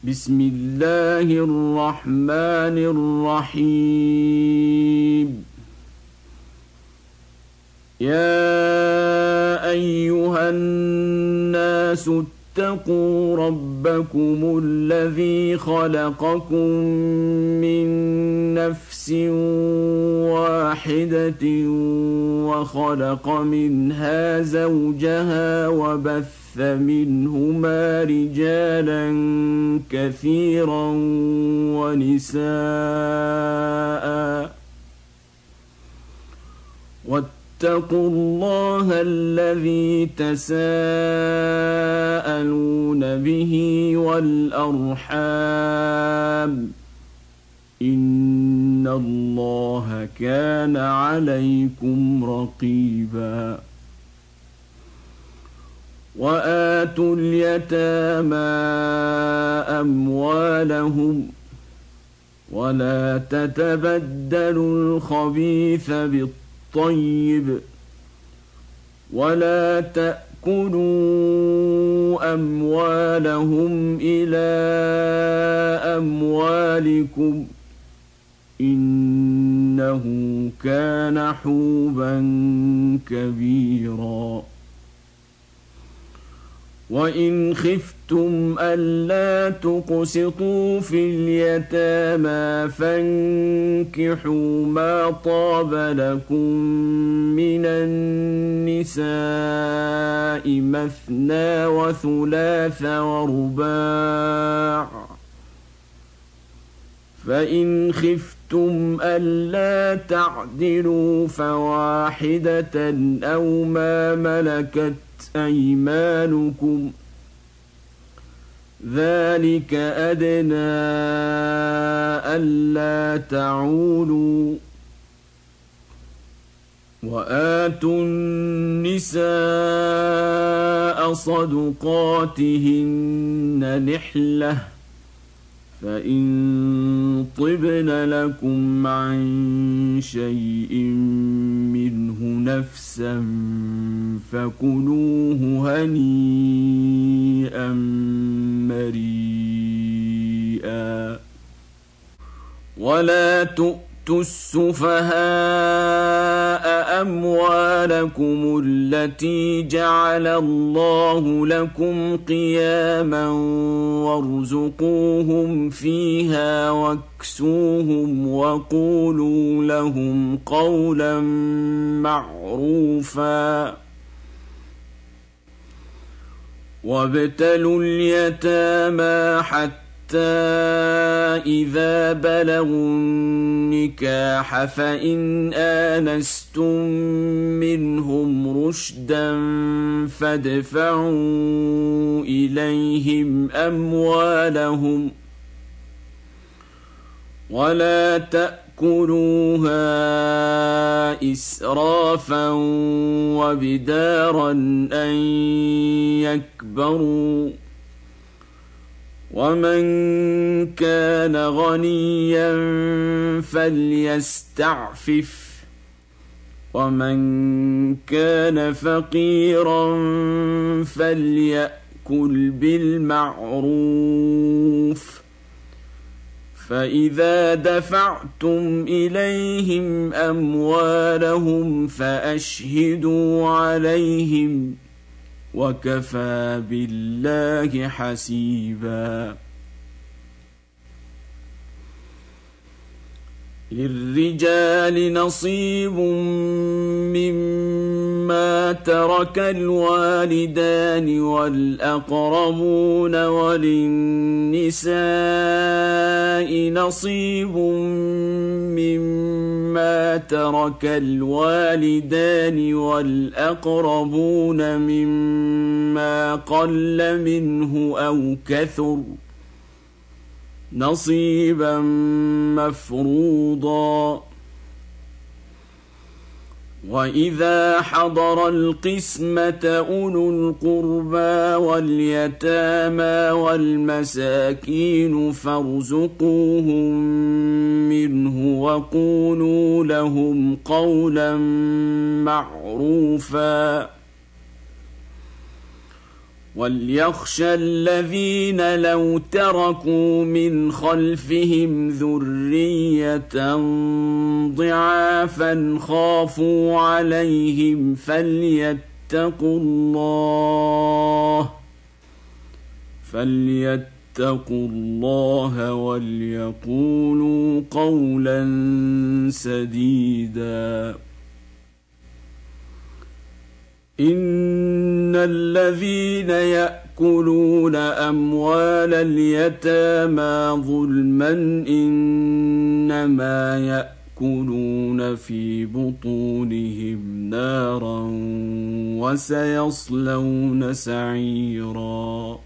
بسم الله الرحمن الرحيم. يا أيها الناس اتقوا ربكم الذي خلقكم من نفس واحدة وخلق منها زوجها وبث منهما رجالا كثيرا ونساء واتقوا الله الذي تساءلون به والأرحام إن الله كان عليكم رقيبا. وآتوا اليتامى أموالهم ولا تتبدلوا الخبيث بالطيب ولا تأكلوا أموالهم إلى أموالكم إنه كان حوبا كبيرا. وإن خفتم ألا تقسطوا في اليتامى فانكحوا ما طاب لكم من النساء مثنى وثلاث ورباع، فإن خفتم ألا تعدلوا فواحدة أو ما ملكت أيمانكم ذلك أدنى ألا تعولوا. وآتوا النساء صدقاتهن نحلة فإن طبن لكم عن شيء منه نفسا فكلوه هنيئا مريئا. ولا تؤتوا السفهاء أموالكم التي جعل الله لكم قياما وارزقوهم فيها واكسوهم وقولوا لهم قولا معروفا. وابتلوا اليتامى حتى إذا بلغوا النكاح فإن آنستم منهم رشدا فادفعوا إليهم أموالهم ولا تأكلوها إسرافا وبدارا أن يكبروا. ومن كان غنيا فليستعفف ومن كان فقيرا فليأكل بالمعروف. فإذا دفعتم إليهم أموالهم فأشهدوا عليهم وكفى بالله حسيبا. للرجال نصيب مما ترك الوالدان والأقربون وللنساء نصيب مما ترك الوالدان والأقربون مما قل منه أو كثر نصيبا مفروضا. وإذا حضر القسمة أولو القربى واليتامى والمساكين فارزقوهم منه وقولوا لهم قولا معروفا. وليخشى الذين لو تركوا من خلفهم ذرية ضعافا خافوا عليهم فليتقوا الله وليقولوا قولا سديدا. إن الذين يأكلون أموال اليتامى ظلما إنما يأكلون في بطونهم نارا وسيصلون سعيرا.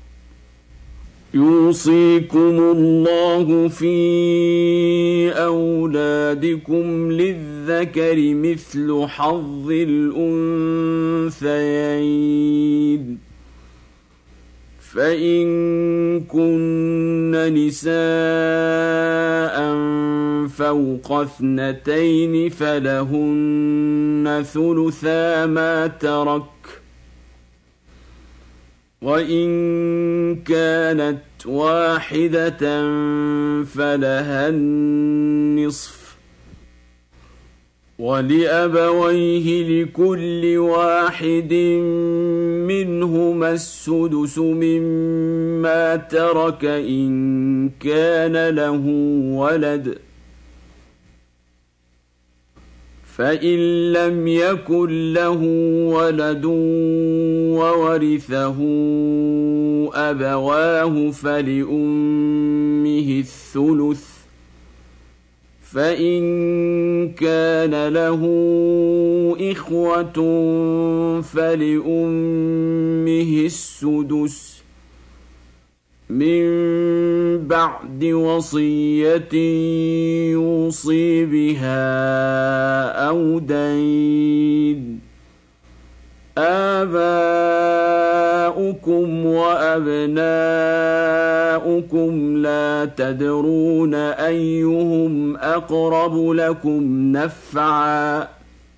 يوصيكم الله في أولادكم للذكر مثل حظ الأنثيين، فإن كن نساء فوق 2 فلهن ثلثا ما ترك، وإن كانت واحدة فلها النصف، ولأبويه لكل واحد منهما السدس مما ترك إن كان له ولد، فإن لم يكن له ولد وورثه أبواه فلأمه الثلث، فإن كان له إخوة فلأمه السدس من بعد وصية يوصي بها أو دين. آباؤكم وأبناؤكم لا تدرون أيهم أقرب لكم نفعا،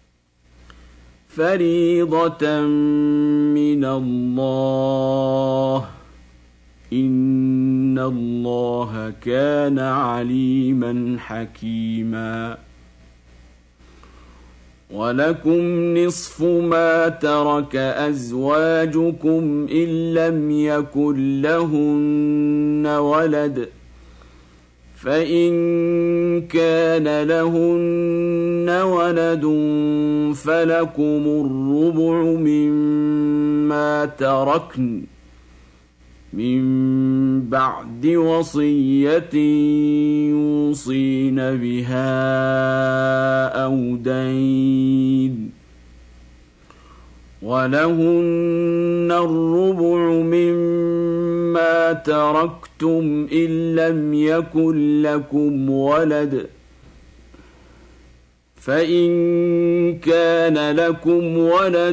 فريضة من الله، إن الله كان عليما حكيما. ولكم نصف ما ترك أزواجكم إن لم يكن لهن ولد، فإن كان لهن ولد فلكم الربع مما تركن من بعد وصية يوصين بها أو دين، ولهن الربع مما تركتم إن لم يكن لكم ولد، فإن كان لكم ولد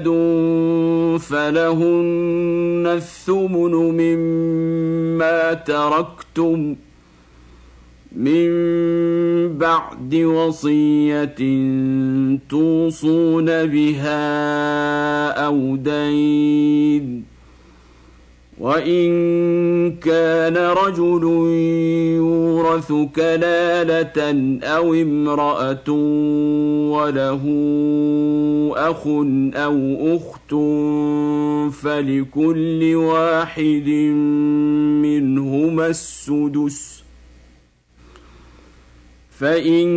فلهن الثمن مما تركتم من بعد وصية توصون بها أو دين. وإن كان رجل يورث كلالة أو امرأة وله أخ أو أخت فلكل واحد منهما السدس، فإن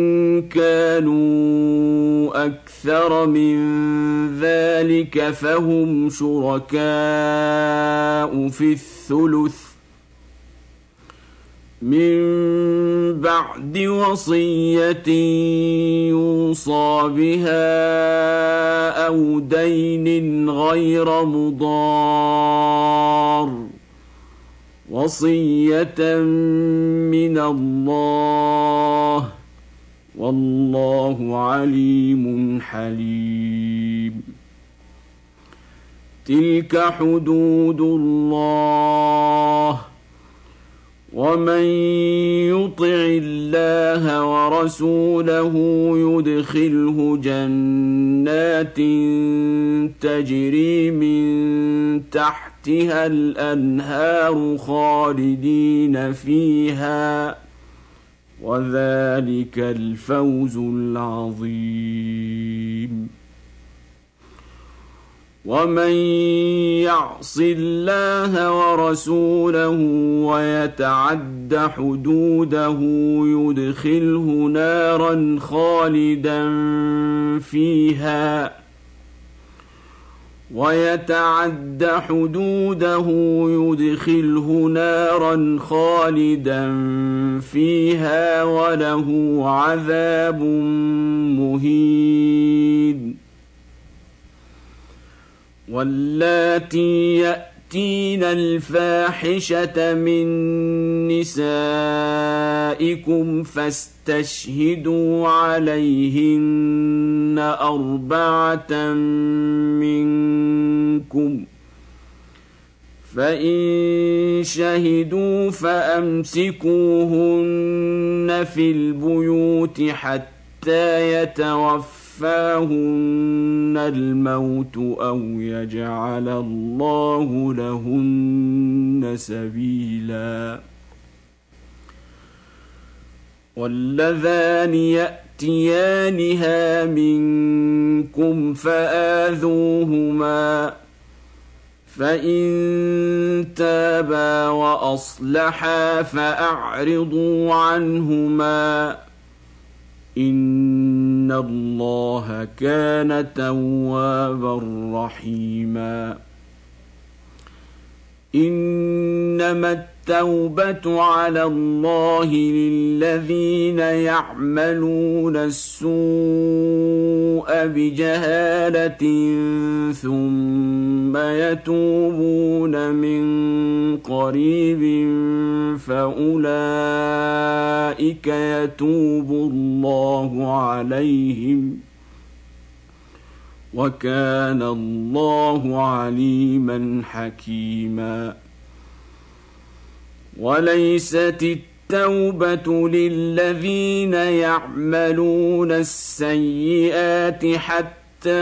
كانوا أكثر من ذلك فهم شركاء في الثلث من بعد وصية يوصى بها أو دين غير مضار، وصية من الله، والله عليم حليم. تلك حدود الله ومن يطع الله ورسوله يدخله جنات تجري من تحتها الأنهار خالدين فيها، وذلك الفوز العظيم. ومن يعص الله ورسوله ويتعد حدوده يدخله نارا خالدا فيها وله عذاب مهين. واللاتي يأتين الفاحشة من نسائكم فاستشهدوا عليهن 4 منكم، فإن شهدوا فأمسكوهن في البيوت حتى يتوفاهن الموت أو يجعل الله لهن سبيلا. واللذان يأتيانها منكم فآذوهما، فإن تابا وأصلحا فأعرضوا عنهما، إن الله كان توابا رحيما. إنما التوبة على الله للذين يعملون السوء بجهالة ثم يتوبون من قريب فأولئك يتوب الله عليهم، وكان الله عليما حكيما. وليست التوبة للذين يعملون السيئات حتى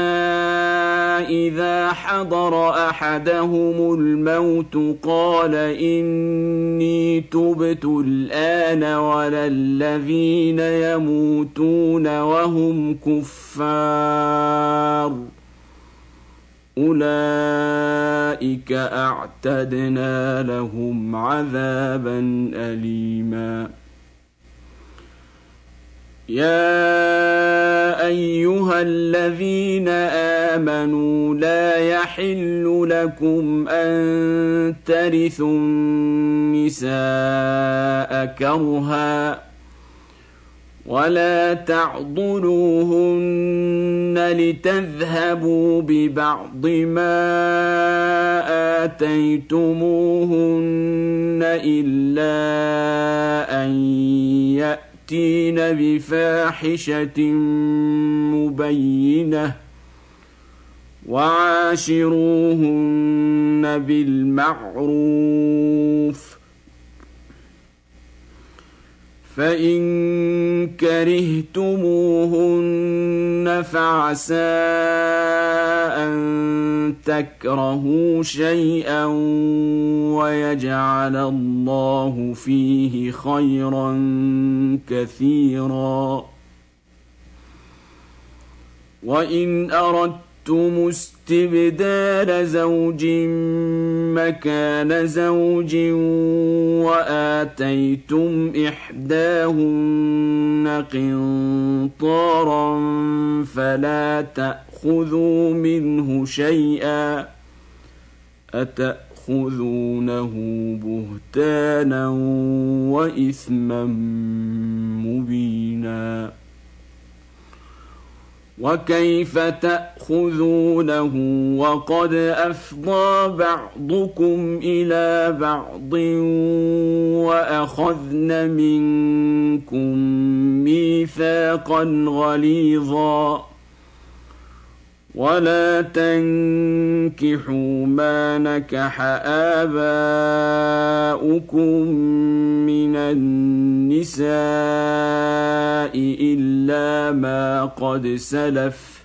إذا حضر أحدهم الموت قال إني تبت الآن، ولا الذين يموتون وهم كفار، أولئك أعتدنا لهم عذابا أليما. يا أيها الذين آمنوا لا يحل لكم أن ترثوا النساء كرها، ولا تعضلوهن لتذهبوا ببعض ما آتيتموهن إلا أن يأتين بفاحشة مبينة، وعاشروهن بالمعروف، فإن كرهتموهن فعسى أن تكرهوا شيئا ويجعل الله فيه خيرا كثيرا. وإن أردتم استبدال زوج مكان زوج وآتيتم إحداهن قنطارا فلا تأخذوا منه شيئا، أتأخذونه بهتانا وإثما مبينا. وكيف تأخذونه وقد أفضى بعضكم إلى بعض وأخذن منكم ميثاقا غليظا، ولا تنكحوا ما نكح آباؤكم من النساء إلا ما قد سلف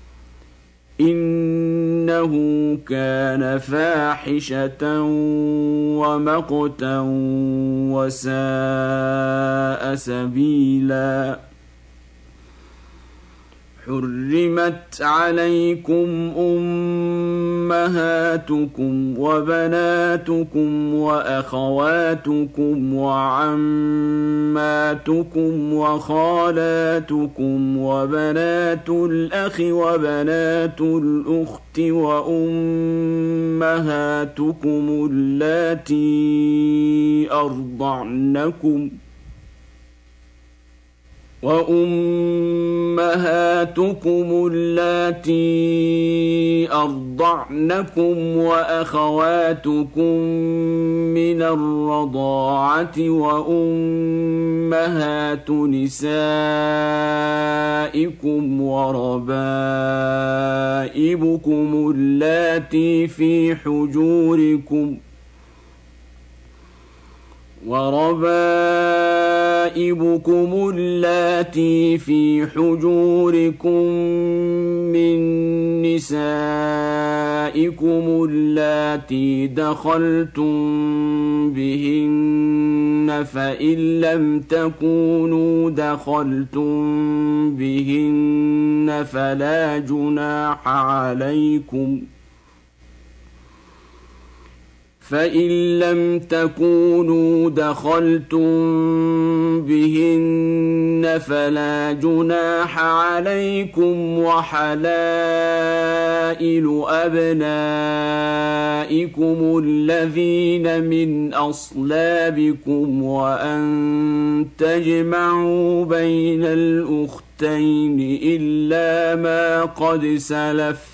إنه كان فاحشة ومقتا وساء سبيلا حرمت عليكم أمهاتكم وبناتكم وأخواتكم وعماتكم وخالاتكم وبنات الأخ وبنات الأخت وأمهاتكم اللاتي أرضعنكم وأخواتكم من الرضاعة وأمهات نسائكم وربائبكم اللاتي في حجوركم من نسائكم اللاتي دخلتم بهن فإن لم تكونوا دخلتم بهن فلا جناح عليكم فإن لم تكونوا دخلتم بهن فلا جناح عليكم وحلائل أبنائكم الذين من أصلابكم وأن تجمعوا بين الأختين إلا ما قد سلف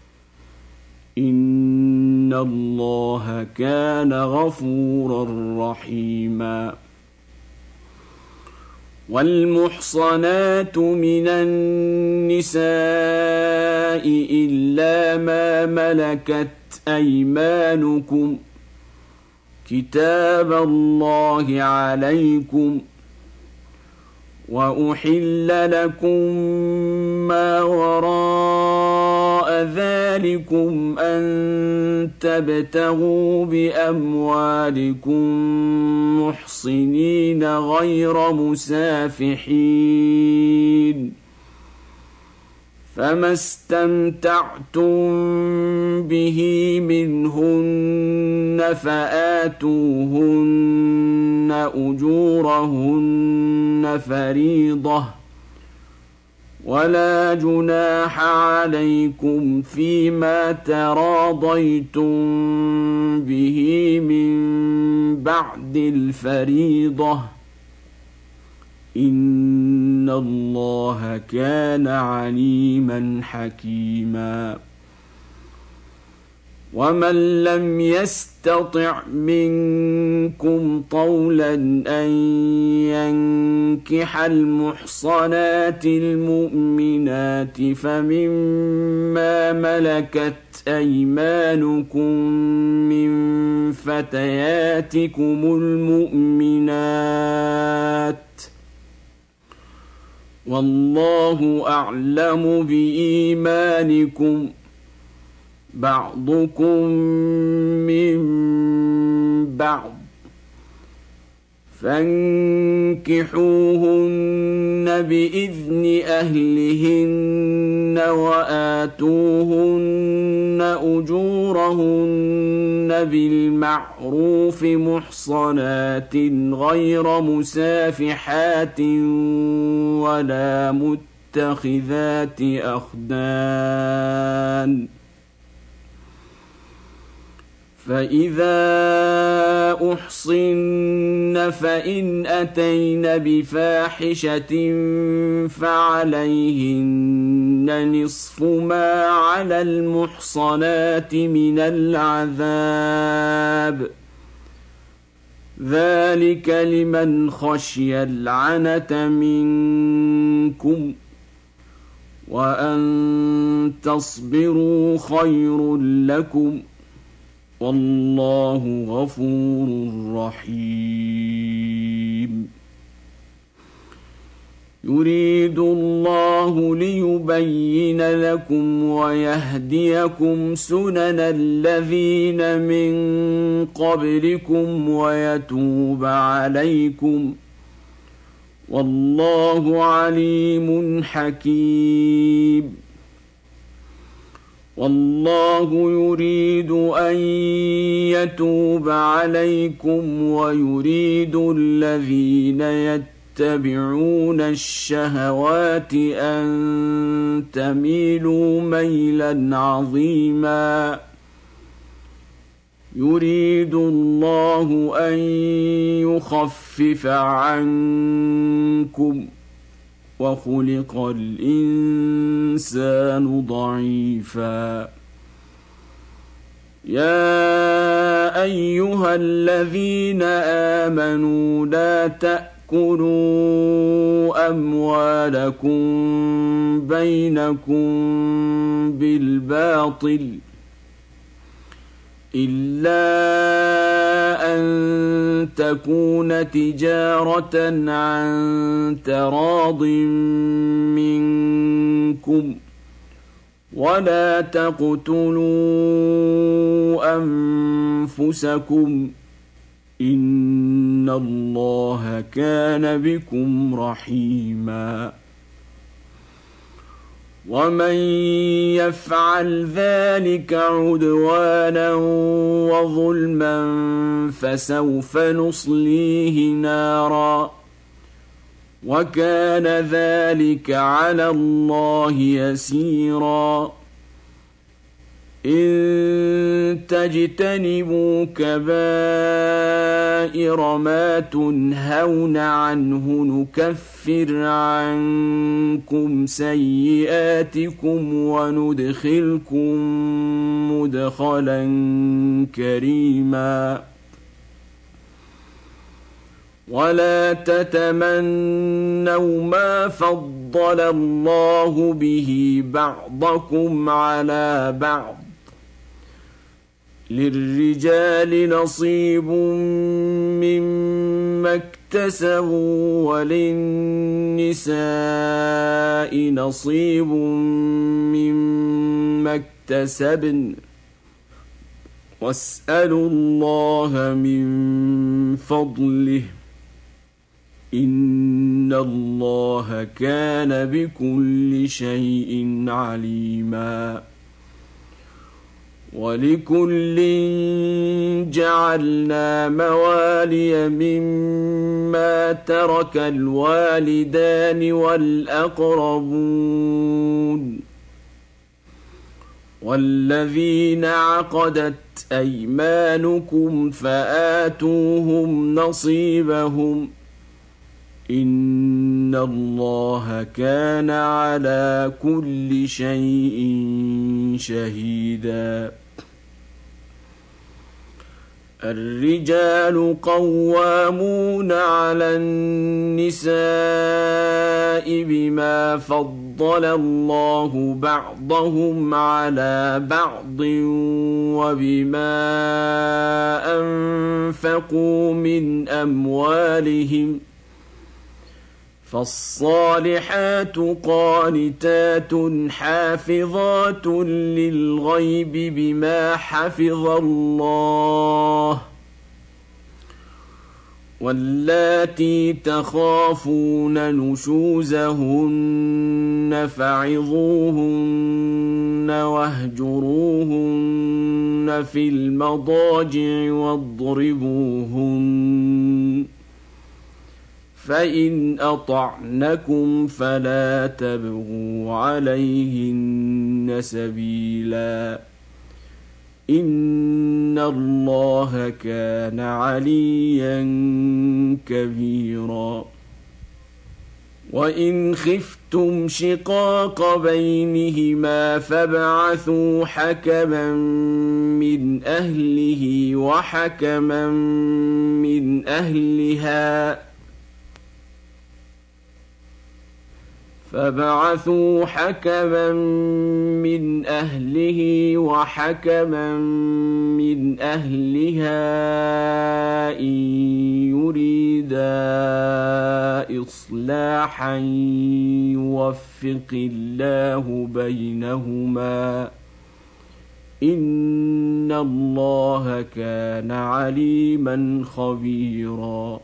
إن الله كان غفورا رحيما والمحصنات من النساء إلا ما ملكت أيمانكم كتاب الله عليكم وأحل لكم ما وراء ذلكم أن تبتغوا بأموالكم محصنين غير مسافحين فما استمتعتم به منهن فآتوهن أجورهن فريضة ولا جناح عليكم فيما تراضيتم به من بعد الفريضة إن الله كان عليما حكيما ومن لم يستطع منكم طولا أن ينكح المحصنات المؤمنات فمما ملكت أيمانكم من فتياتكم المؤمنات والله أعلم بإيمانكم بعضكم من بعض فانكحوهن بإذن أهلهن وآتوهن أجورهن بالمعروف محصنات غير مسافحات ولا متخذات أخدان فإذا أحصن فإن أتين بفاحشة فعليهن نصف ما على المحصنات من العذاب ذلك لمن خشي العنة منكم وأن تصبروا خير لكم والله غفور رحيم. يريد الله ليبين لكم ويهديكم سنن الذين من قبلكم ويتوب عليكم والله عليم حكيم. والله يريد أن يتوب عليكم ويريد الذين يتبعون الشهوات أن تميلوا ميلا عظيما. يريد الله أن يخفف عنكم وخلق الإنسان ضعيفا. يا أيها الذين آمنوا لا تأكلوا أموالكم بينكم بالباطل إلا أن تكون تجارة عن تراض منكم ولا تقتلوا أنفسكم إن الله كان بكم رحيما. ومن يفعل ذلك عدوانا وظلما فسوف نصليه نارا وكان ذلك على الله يسيرا. إن تجتنبوا كبائر ما تنهون عنه نكفر عنكم سيئاتكم وندخلكم مدخلا كريما. ولا تتمنوا ما فضل الله به بعضكم على بعض للرجال نصيب مما اكتسبوا وللنساء نصيب مما اكتسبن واسألوا الله من فضله إن الله كان بكل شيء عليما. ولكل جعلنا موالي مما ترك الوالدان والأقربون والذين عقدت أيمانكم فآتوهم نصيبهم إن الله كان على كل شيء شهيدا. الرجال قوامون على النساء بما فضل الله بعضهم على بعض وبما أنفقوا من أموالهم فالصالحات قانتات حافظات للغيب بما حفظ الله واللاتي تخافون نشوزهن فعظوهن واهجروهن في المضاجع واضربوهن فإن أطعنكم فلا تبغوا عليهن سبيلا إن الله كان عليا كبيرا. وإن خفتم شقاق بينهما فابعثوا حكما من أهله وحكما من أهلها فبعثوا حكما من أهله وحكما من أهلها إن يريدا إصلاحا يوفق الله بينهما إن الله كان عليما خبيرا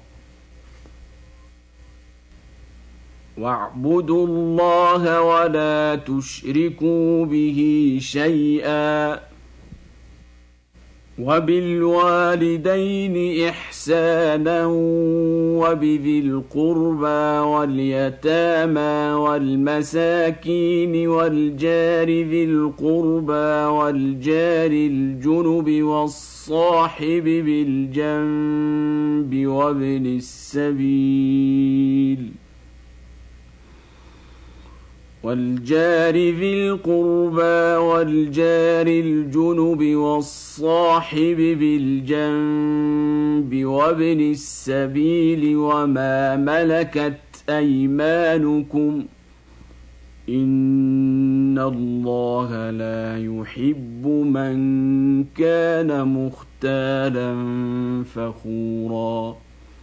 واعبدوا الله ولا تشركوا به شيئا وبالوالدين إحسانا وبذي القربى واليتامى والمساكين والجار ذي القربى والجار الجنب والصاحب بالجنب وابن السبيل والجار ذي القربى والجار الجنب والصاحب بالجنب وابن السبيل وما ملكت أيمانكم إن الله لا يحب من كان مختالا فخورا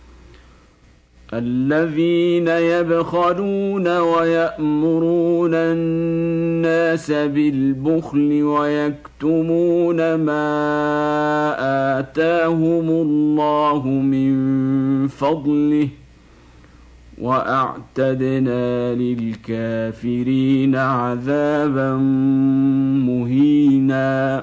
الذين يبخلون ويأمرون الناس بالبخل ويكتمون ما آتاهم الله من فضله وأعتدنا للكافرين عذابا مهينا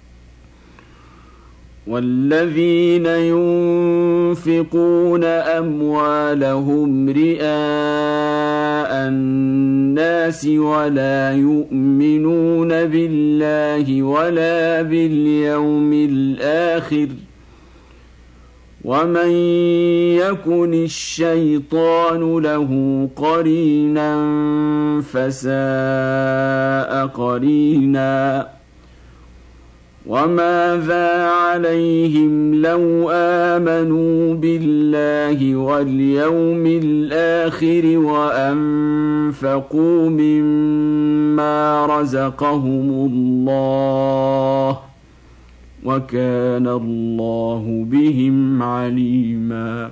والذين ينفقون أموالهم رئاء الناس ولا يؤمنون بالله ولا باليوم الآخر ومن يكن الشيطان له قرينا فساء قرينا وماذا عليهم لو آمنوا بالله واليوم الآخر وأنفقوا مما رزقهم الله وكان الله بهم عليما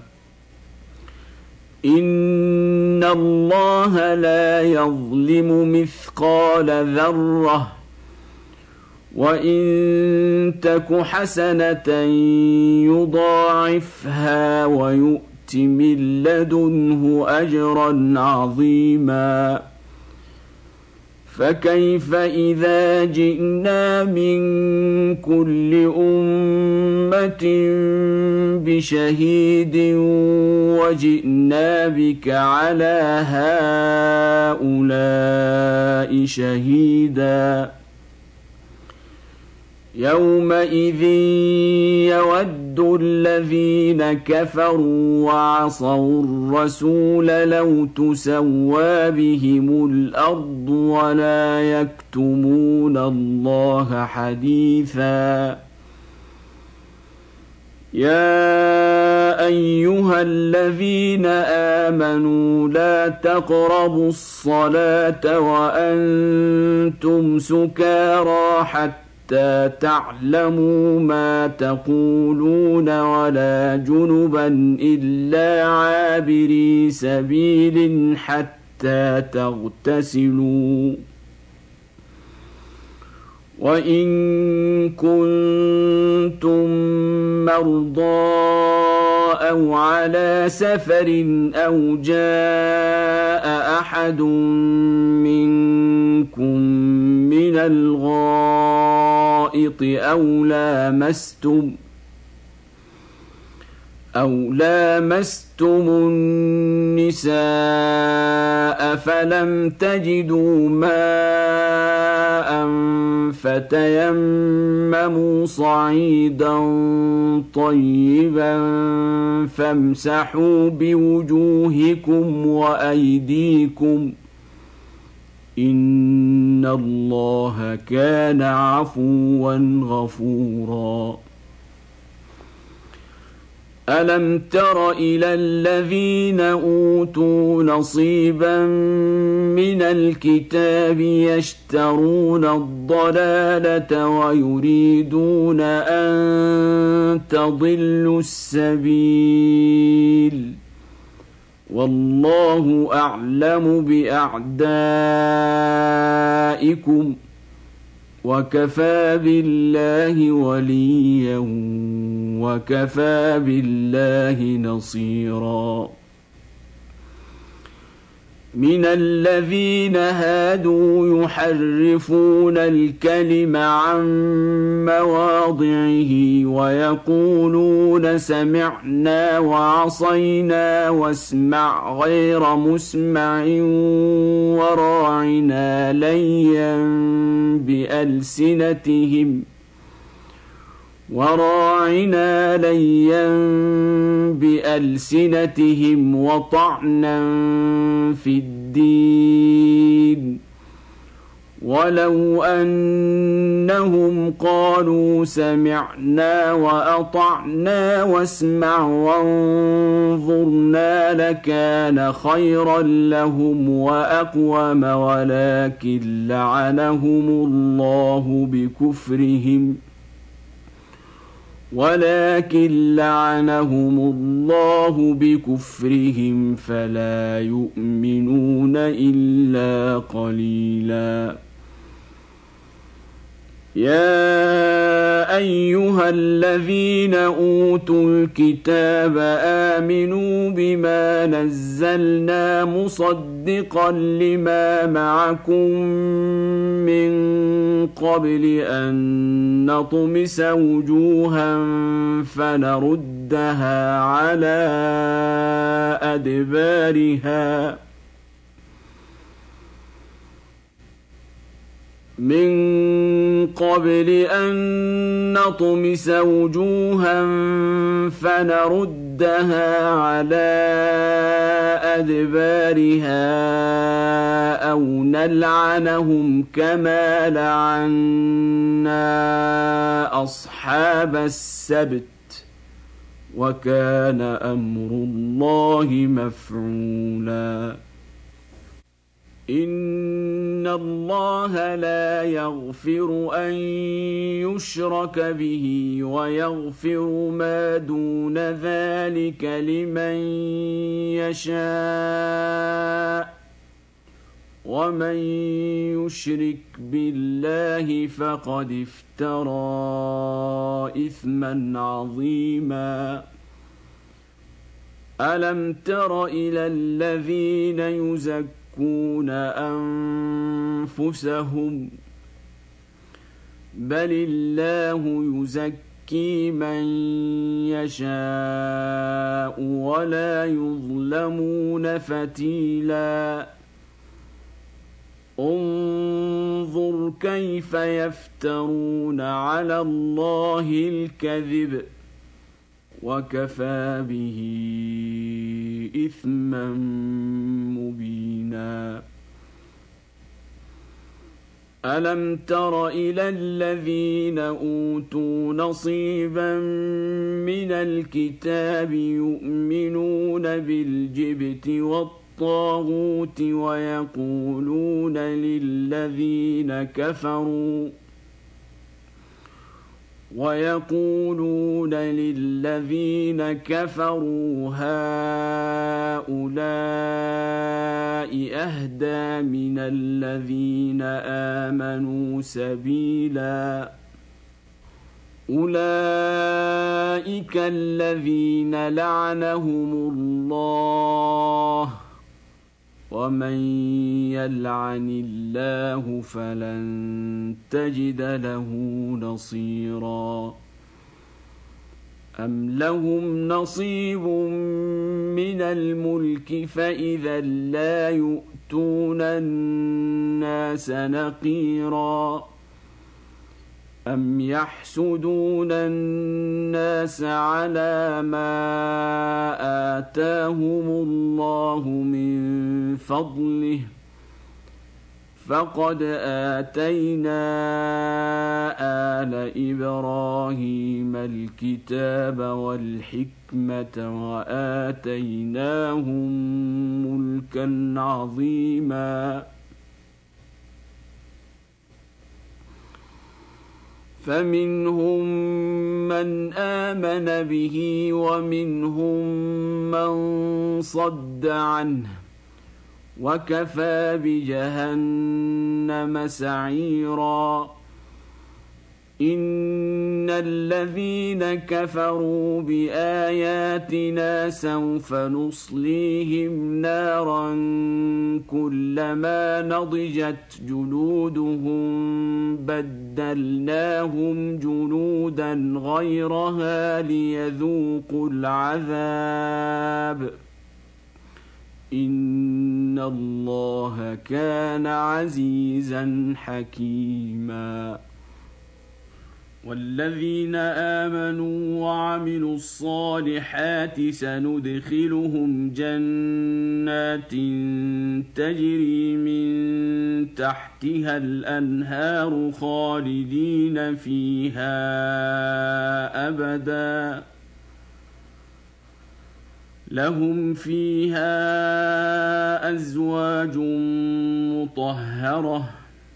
إن الله لا يظلم مثقال ذرة وإن تك حسنة يضاعفها ويؤت من لدنه أجرا عظيما فكيف إذا جئنا من كل أمة بشهيد وجئنا بك على هؤلاء شهيدا يومئذ يود الذين كفروا وعصوا الرسول لو تسوى بهم الأرض ولا يكتمون الله حديثا يا أيها الذين آمنوا لا تقربوا الصلاة وأنتم سكارى حتى تعلموا ما تقولون ولا جنبا إلا عابري سبيل حتى تغتسلوا وإن كنتم مرضى أو على سفر أو جاء أحد منكم من الغائط أو لامستم النساء فلم تجدوا ماء فتيمموا صعيدا طيبا فامسحوا بوجوهكم وأيديكم إن الله كان عفوا غفورا ألم تر إلى الذين أوتوا نصيبا من الكتاب يشترون الضلالة ويريدون أن تضلوا السبيل والله أعلم بأعدائكم وكفى بالله وليا وكفى بالله نصيرا من الذين هادوا يحرفون الكلم عن مواضعه ويقولون سمعنا وعصينا واسمع غير مسمع وراعنا ليا بألسنتهم وطعنا في الدين ولو أنهم قالوا سمعنا وأطعنا واسمع وانظرنا لكان خيرا لهم وأقوم ولكن لعنهم الله بكفرهم فلا يؤمنون إلا قليلا يا أيها الذين أوتوا الكتاب آمنوا بما نزلنا مصدقا لما معكم من قبل أن نطمس وجوها فنردها على أدبارها أو نلعنهم كما لعنا أصحاب السبت وكان أمر الله مفعولا إن الله لا يغفر أن يشرك به ويغفر ما دون ذلك لمن يشاء ومن يشرك بالله فقد افترى إثما عظيما ألم تر إلى الذين يزكون أنفسهم بل الله يزكي من يشاء ولا يظلمون فتيلا انظر كيف يفترون على الله الكذب وكفى به إثما مبينا ألم تر إلى الذين أوتوا نصيبا من الكتاب يؤمنون بالجبت والطاغوت ويقولون للذين كفروا هؤلاء أهدى من الذين آمنوا سبيلا أولئك الذين لعنهم الله ومن يلعن الله فلن تجد له نصيرا أم لهم نصيب من الملك فإذا لا يؤتون الناس نقيرا أم يحسدون الناس على ما آتاهم الله من فضله فقد آتينا آل إبراهيم الكتاب والحكمة وآتيناهم ملكا عظيما فمنهم من آمن به ومنهم من صد عنه وكفى بجهنم سعيرا إن الذين كفروا بآياتنا سوف نصليهم نارا كلما نضجت جلودهم بدلناهم جلودا غيرها ليذوقوا العذاب إن الله كان عزيزا حكيما والذين آمنوا وعملوا الصالحات سندخلهم جنات تجري من تحتها الأنهار خالدين فيها أبدا لهم فيها أزواج مطهرة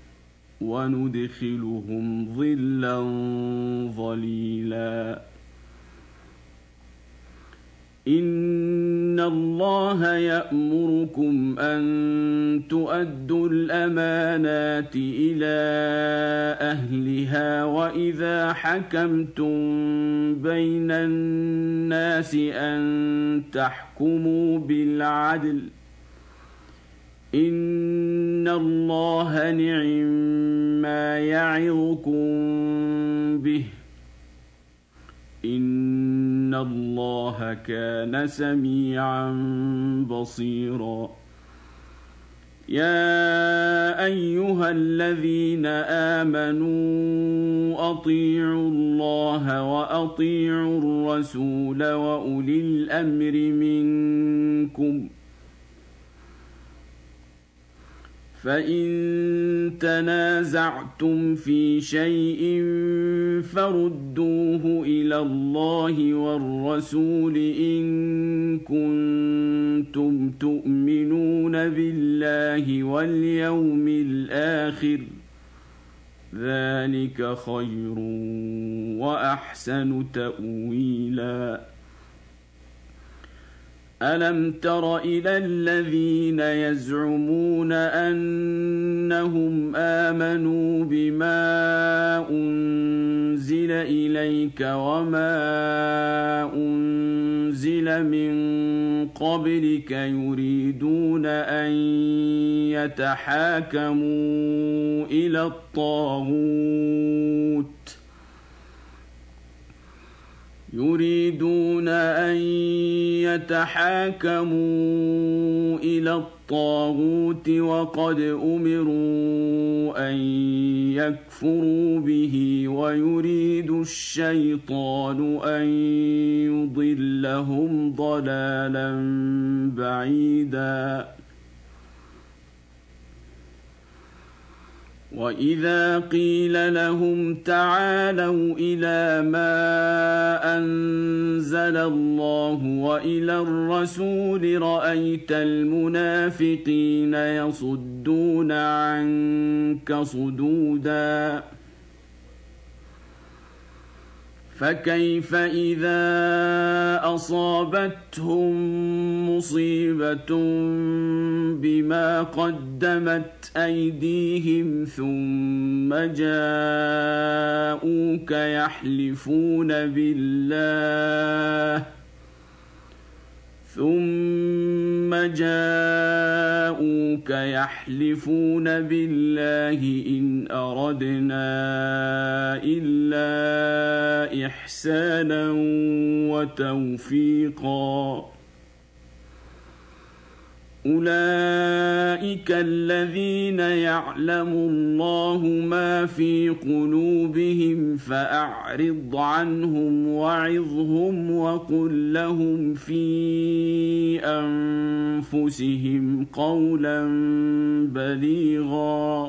وندخلهم ظلا ظليلا إن الله يأمركم أن تؤدوا الأمانات إلى أهلها وإذا حكمتم بين الناس أن تحكموا بالعدل إن الله نعم ما يعظكم به إن الله كان سميعا بصيرا يا أيها الذين آمنوا أطيعوا الله وأطيعوا الرسول وأولي الأمر منكم فإن تنازعتم في شيء فردوه إلى الله والرسول إن كنتم تؤمنون بالله واليوم الآخر ذلك خير وأحسن تأويلا ألم تر إلى الذين يزعمون أنهم آمنوا بما أنزل إليك وما أنزل من قبلك يريدون أن يتحاكموا إلى الطاغوت وقد أمروا أن يكفروا به ويريد الشيطان أن يضلهم ضلالا بعيدا وإذا قيل لهم تعالوا إلى ما أنزل الله وإلى الرسول رأيت المنافقين يصدون عنك صدودا فكيف إذا أصابتهم مصيبة بما قدمت أيديهم ثم جاءوك يحلفون بالله إن أردنا إلا إحسانا وتوفيقا أولئك الذين يعلم الله ما في قلوبهم فأعرض عنهم وعظهم وقل لهم في أنفسهم أنفسهم قولا بليغا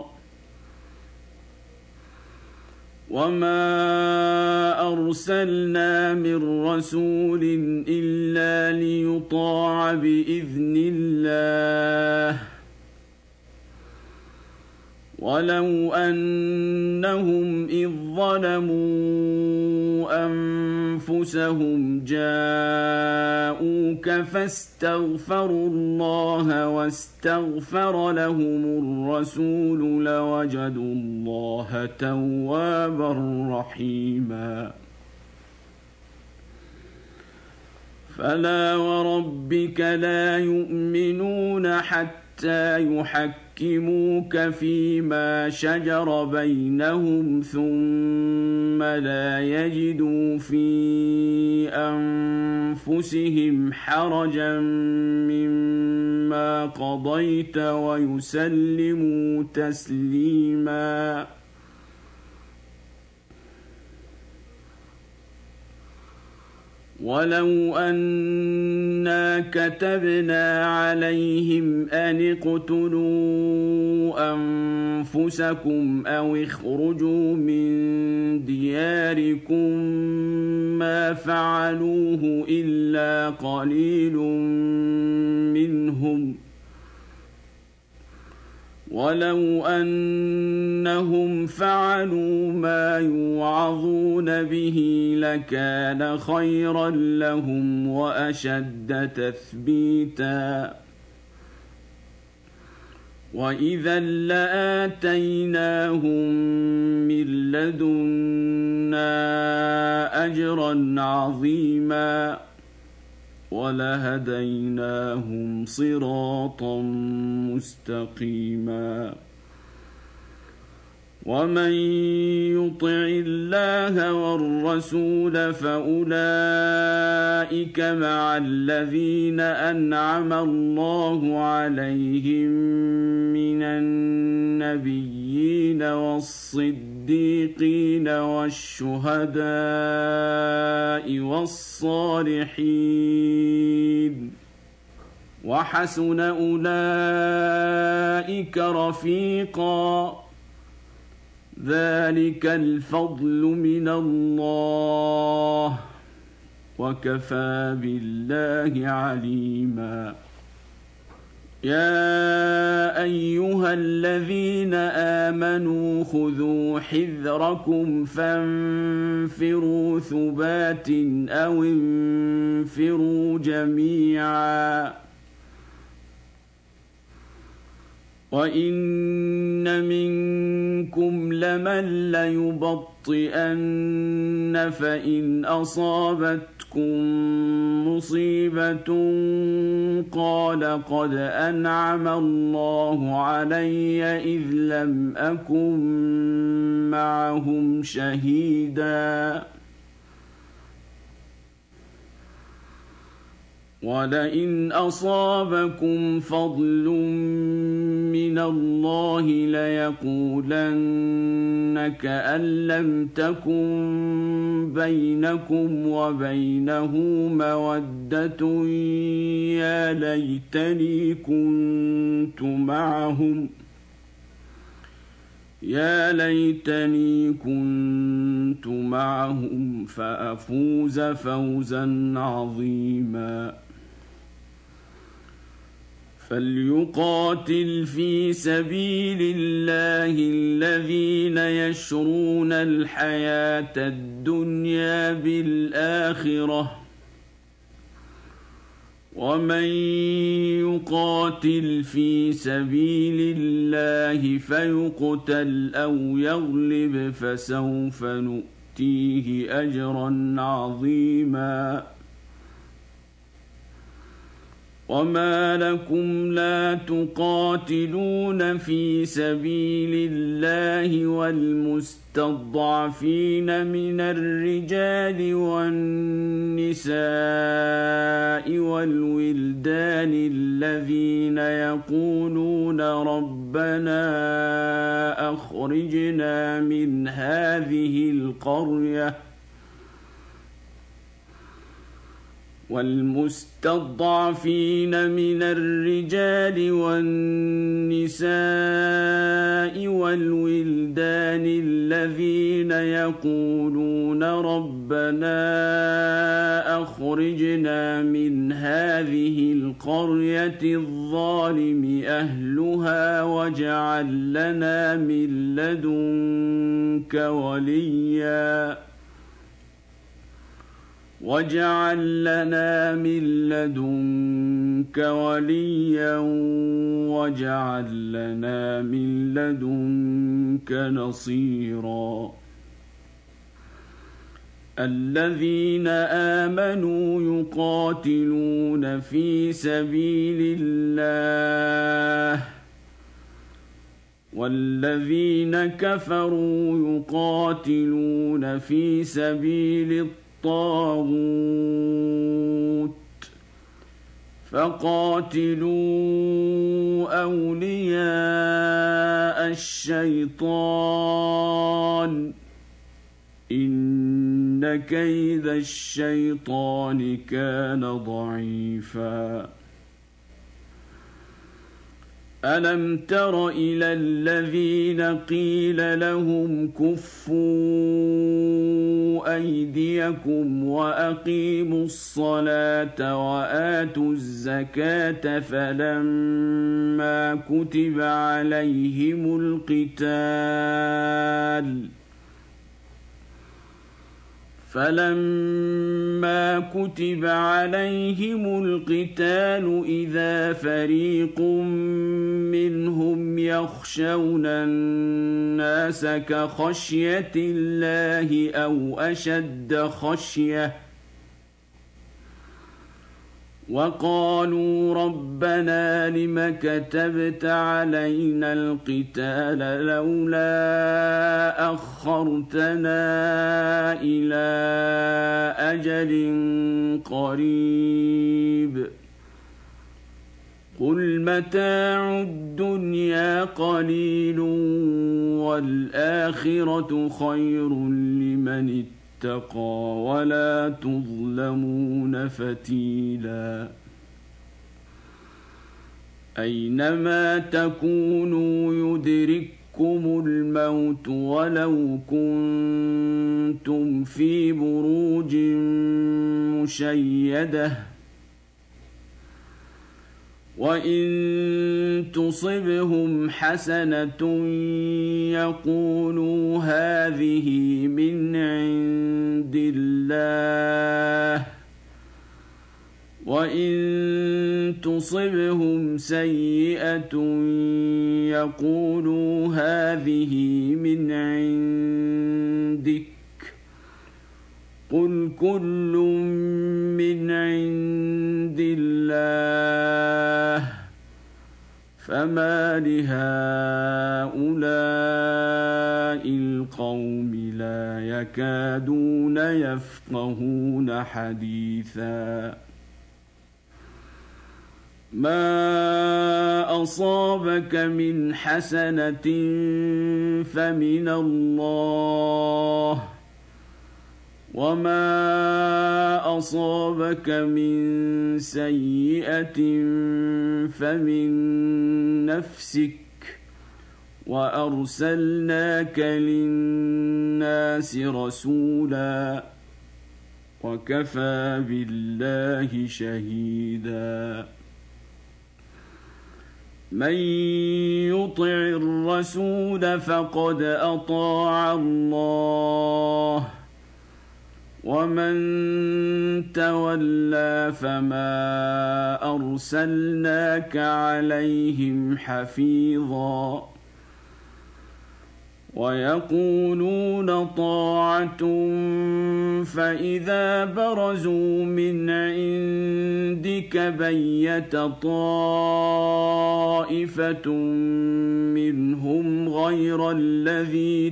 وما أرسلنا من رسول إلا ليطاع بإذن الله ولو أنهم إذ ظلموا أنفسهم جاءوك فاستغفروا الله واستغفر لهم الرسول لوجدوا الله توابا رحيما فلا وربك لا يؤمنون حتى يحكموك فيما شجر بينهم ثم لا يجدوا في أنفسهم حرجا مما قضيت ويسلموا تسليما ولو أنا كتبنا عليهم أن اقتلوا أنفسكم أو اخرجوا من دياركم ما فعلوه إلا قليل منهم ولو أنهم فعلوا ما يوعظون به لكان خيرا لهم وأشد تثبيتا وإذا لآتيناهم من لدنا أجرا عظيما ولهديناهم صراطا مستقيما ومن يطع الله والرسول فأولئك مع الذين أنعم الله عليهم من النبيين والصديقين والشهداء والصالحين وحسن أولئك رفيقا ذلك الفضل من الله وكفى بالله عليما يا أيها الذين آمنوا خذوا حذركم فانفروا ثبات أو انفروا جميعا وإن منكم لمن ليبطئن فإن أصابتكم مصيبة قال قد أنعم الله علي إذ لم أكن معهم شهيدا ولئن أصابكم فضل من الله ليقولن كأن لم تكن بينكم وبينه مودة يا ليتني كنت معهم فأفوز فوزا عظيما فليقاتل في سبيل الله الذين يشرون الحياة الدنيا بالآخرة ومن يقاتل في سبيل الله فيقتل أو يغلب فسوف نؤتيه أجرا عظيما وما لكم لا تقاتلون في سبيل الله والمستضعفين من الرجال والنساء والولدان الذين يقولون ربنا أخرجنا من هذه القرية والمستضعفين من الرجال والنساء والولدان الذين يقولون ربنا أخرجنا من هذه القرية الظالم أهلها واجعل لنا من لدنك وليا واجعل لنا من لدنك نصيرا الذين آمنوا يقاتلون في سبيل الله والذين كفروا يقاتلون في سبيل الطاغوت فقاتلوا أولياء الشيطان إن كيد الشيطان كان ضعيفا ألم تر إلى الذين قيل لهم كفوا أيديكم وأقيموا الصلاة وآتوا الزكاة فلما كتب عليهم القتال إذا فريق منهم يخشون الناس كخشية الله أو أشد خشية وقالوا ربنا لم كتبت علينا القتال لولا أخرتنا إلى أجل قريب قل متاع الدنيا قليل والآخرة خير لمن اتقى ولا تظلمون فتيلا أينما تكونوا يدرككم الموت ولو كنتم في بروج مشيدة وإن تصبهم حسنة يقولوا هذه من عند الله وإن تصبهم سيئة يقولوا هذه من عندك قل كل من عند الله فما لهؤلاء القوم لا يكادون يفقهون حديثا ما أصابك من حسنة فمن الله وما أصابك من سيئة فمن نفسك وأرسلناك للناس رسولا وكفى بالله شهيدا من يطع الرسول فقد أطاع الله ومن تولى فما أرسلناك عليهم حفيظا ويقولون طاعة فإذا برزوا من عندك بيت طائفة منهم غير الذي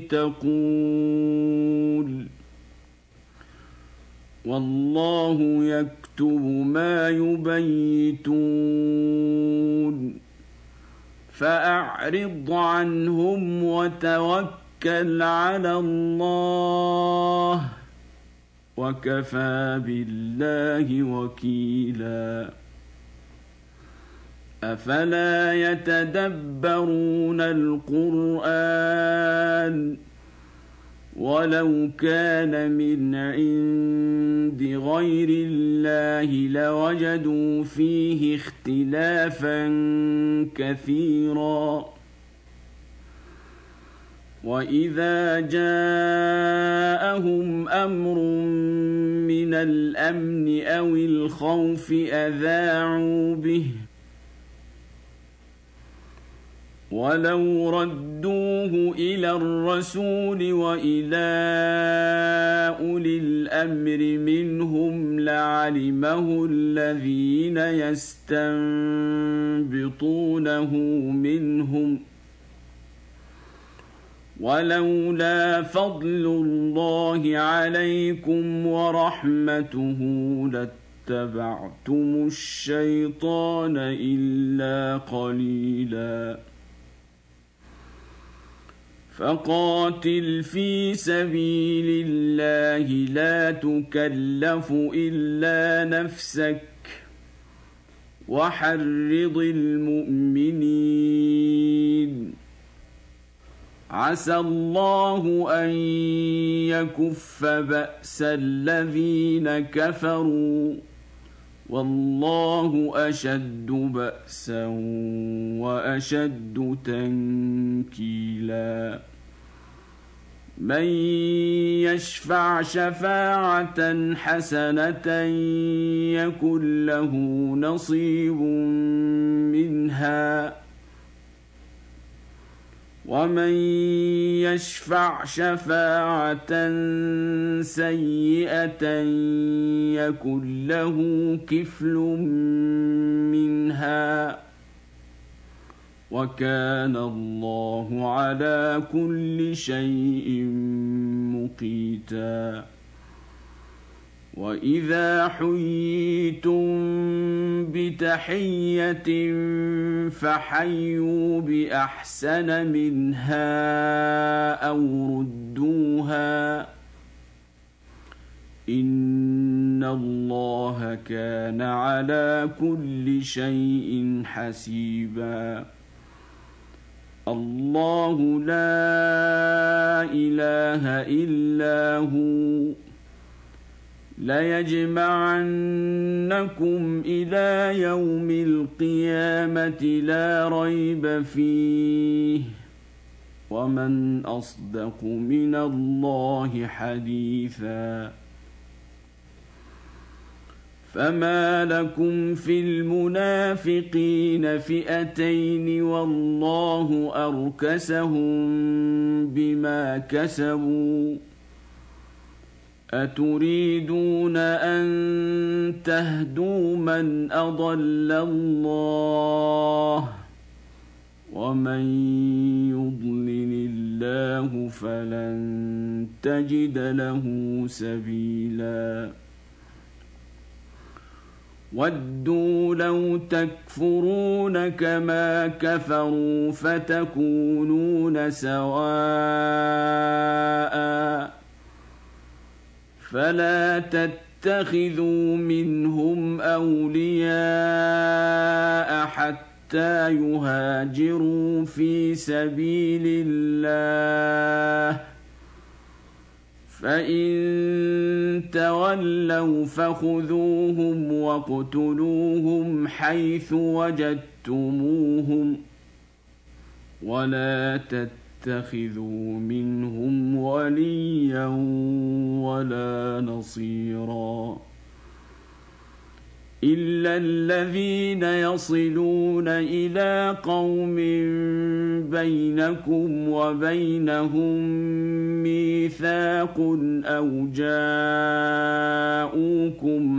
تقول والله يكتب ما يبيتون فأعرض عنهم وتوكل على الله وكفى بالله وكيلا أفلا يتدبرون القرآن ولو كان من عند غير الله لوجدوا فيه اختلافا كثيرا وإذا جاءهم أمر من الأمن أو الخوف أذاعوا به ولو ردوه إلى الرسول وإلى أولي الأمر منهم لعلمه الذين يستنبطونه منهم ولولا فضل الله عليكم ورحمته لاتبعتم الشيطان إلا قليلا فقاتل في سبيل الله لا تكلف إلا نفسك وحرض المؤمنين عسى الله أن يكف بأس الذين كفروا والله أشد بأسا وأشد تنكيلا من يشفع شفاعة حسنة يكن له نصيب منها ومن يشفع شفاعة سيئة يكن له كفل منها وكان الله على كل شيء مقيتا وإذا حييتم بتحية فحيوا بأحسن منها أو ردوها إن الله كان على كل شيء حسيبا الله لا إله إلا هو ليجمعنكم إلى يوم القيامة لا ريب فيه ومن أصدق من الله حديثا فما لكم في المنافقين فئتين والله أركسهم بما كسبوا أتريدون أن تهدوا من أضل الله ومن يضلل الله فلن تجد له سبيلا ودوا لو تكفرون كما كفروا فتكونون سواء فلا تتخذوا منهم أولياء حتى يهاجروا في سبيل الله فإن تولوا فخذوهم واقتلوهم حيث وجدتموهم ولا تتخذوا منهم وليا ولا نصيرا إلا الذين يصلون إلى قوم بينكم وبينهم ميثاق أو جاءوكم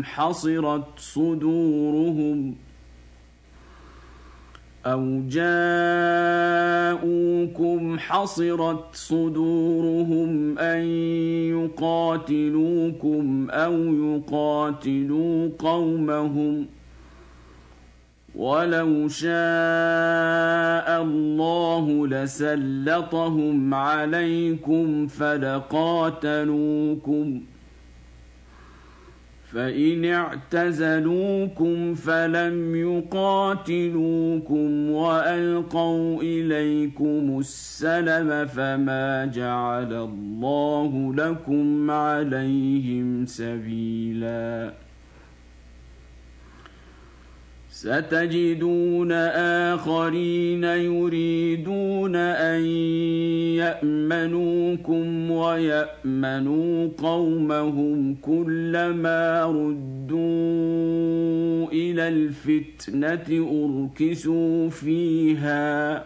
حصرت صدورهم أن يقاتلوكم أو يقاتلوا قومهم ولو شاء الله لسلطهم عليكم فلقاتلوكم فإن اعتزلوكم فلم يقاتلوكم وألقوا إليكم السلم فما جعل الله لكم عليهم سبيلا ستجدون آخرين يريدون أن يأمنوكم ويأمنوا قومهم كلما ردوا إلى الفتنة أركسوا فيها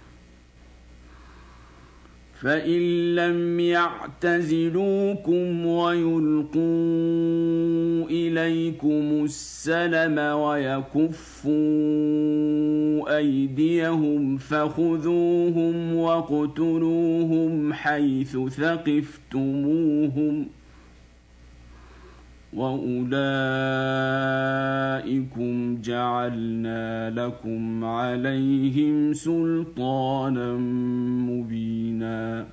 فإن لم يعتزلوكم ويلقوا إليكم السلم ويكفوا أيديهم فخذوهم واقتلوهم حيث ثقفتموهم وأولئكم جعلنا لكم عليهم سلطانا مبينا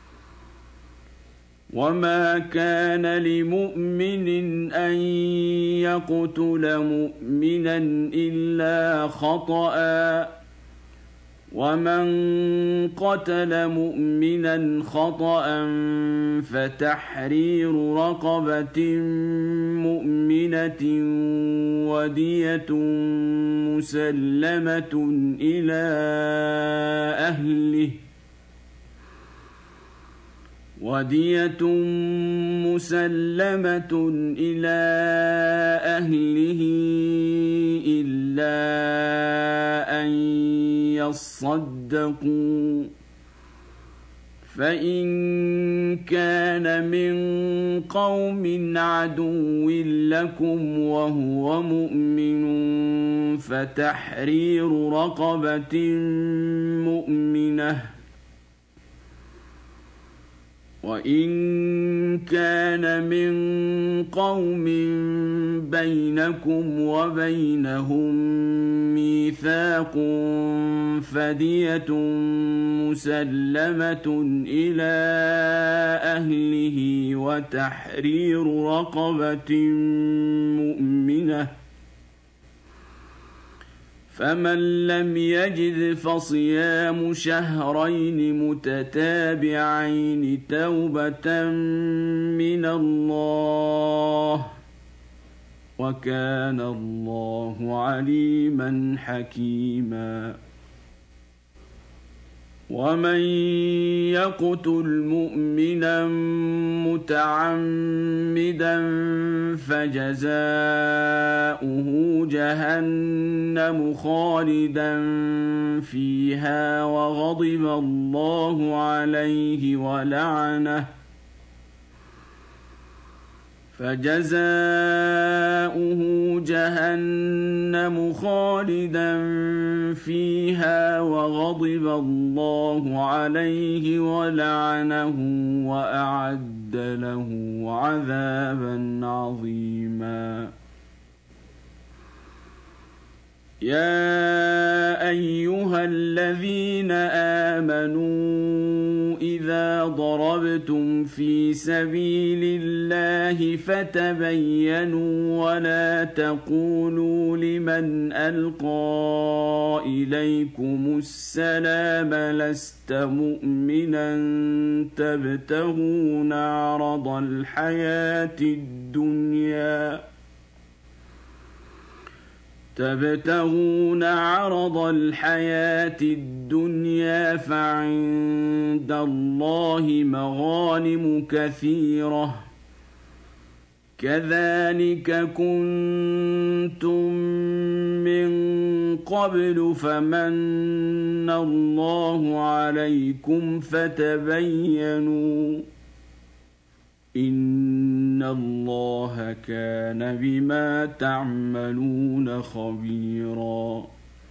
وما كان لمؤمن أن يقتل مؤمنا إلا خطأ ومن قتل مؤمنا خطأ فتحرير رقبة مؤمنة ودية مسلمة إلى أهله إلا أن يصدقوا فإن كان من قوم عدو لكم وهو مؤمن فتحرير رقبة مؤمنة وإن كان من قوم بينكم وبينهم ميثاق فدية مسلمة إلى أهله وتحرير رقبة مؤمنة فمن لم يجد فصيام شهرين متتابعين توبة من الله وكان الله عليما حكيما ومن يقتل مؤمنا متعمدا فجزاؤه جهنم خالدا فيها وغضب الله عليه ولعنه وأعد له عذابا عظيما يا أيها الذين آمنوا إذا ضربتم في سبيل الله فتبينوا ولا تقولوا لمن ألقى إليكم السلام لست مؤمنا تبتغون عرض الحياة الدنيا فعند الله مغانم كثيرة كذلك كنتم من قبل فمن الله عليكم فتبينوا إن الله كان بما تعملون خبيرا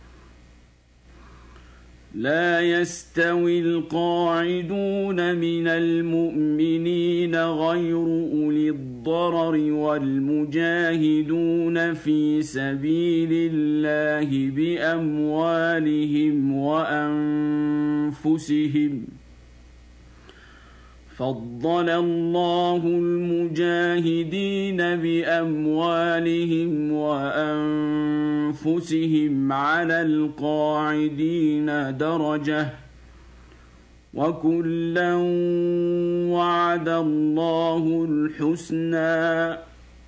لا يستوي القاعدون من المؤمنين غير أولي الضرر والمجاهدون في سبيل الله بأموالهم وأنفسهم فضل الله المجاهدين بأموالهم وأنفسهم على القاعدين درجة وكلا وعد الله الحسنى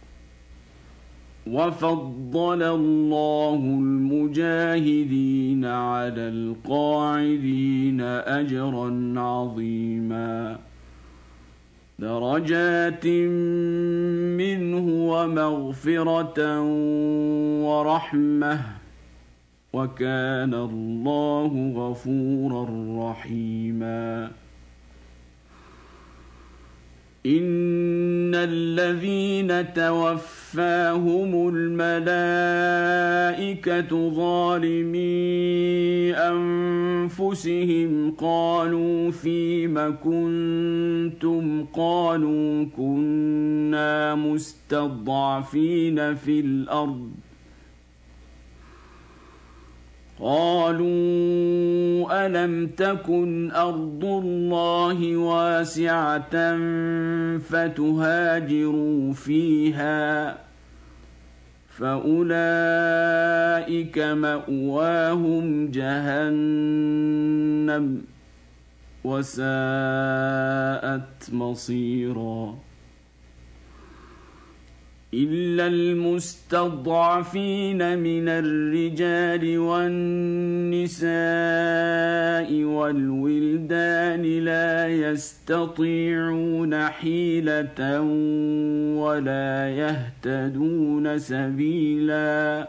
وفضل الله المجاهدين على القاعدين أجرا عظيما درجات منه ومغفرة ورحمة وكان الله غفورا رحيما إن الذين توفاهم الملائكة ظالمي أنفسهم قالوا فيم كنتم قالوا كنا مستضعفين في الأرض قالوا ألم تكن أرض الله واسعة فتهاجروا فيها فأولئك مأواهم جهنم وساءت مصيرا إلا المستضعفين من الرجال والنساء والولدان لا يستطيعون حيلة ولا يهتدون سبيلا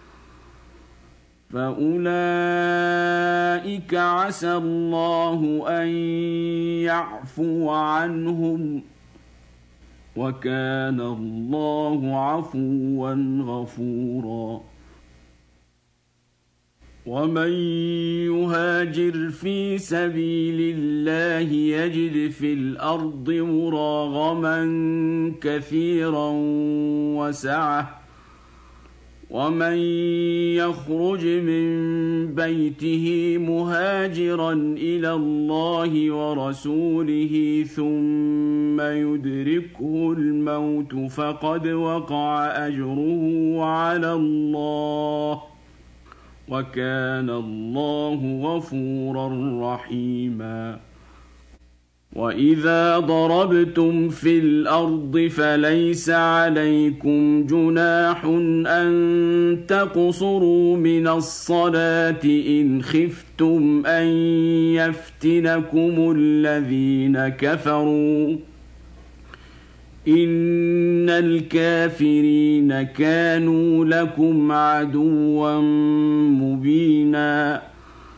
فأولئك عسى الله أن يعفو عنهم وكان الله عفوا غفورا ومن يهاجر في سبيل الله يجد في الأرض مراغما كثيرا وسعة ومن يخرج من بيته مهاجرا إلى الله ورسوله ثم يدركه الموت فقد وقع أجره على الله وكان الله غفورا رحيما وإذا ضربتم في الأرض فليس عليكم جناح أن تقصروا من الصلاة إن خفتم أن يفتنكم الذين كفروا إن الكافرين كانوا لكم عدوا مبينا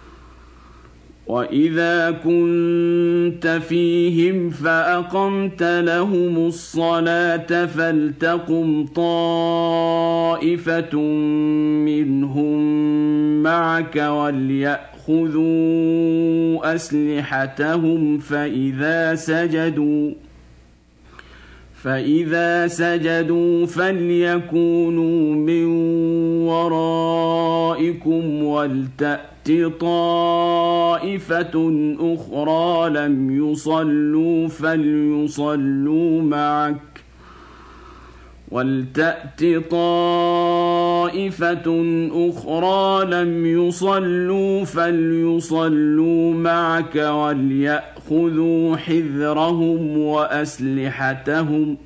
وإذا كنت فيهم فأقمت لهم الصلاة فلتقم طائفة منهم معك وليأخذوا أسلحتهم فإذا سجدوا فليكونوا من ورائكم ولتأت طائفة أخرى لم يصلوا فليصلوا معك وليأخذوا حذرهم وأسلحتهم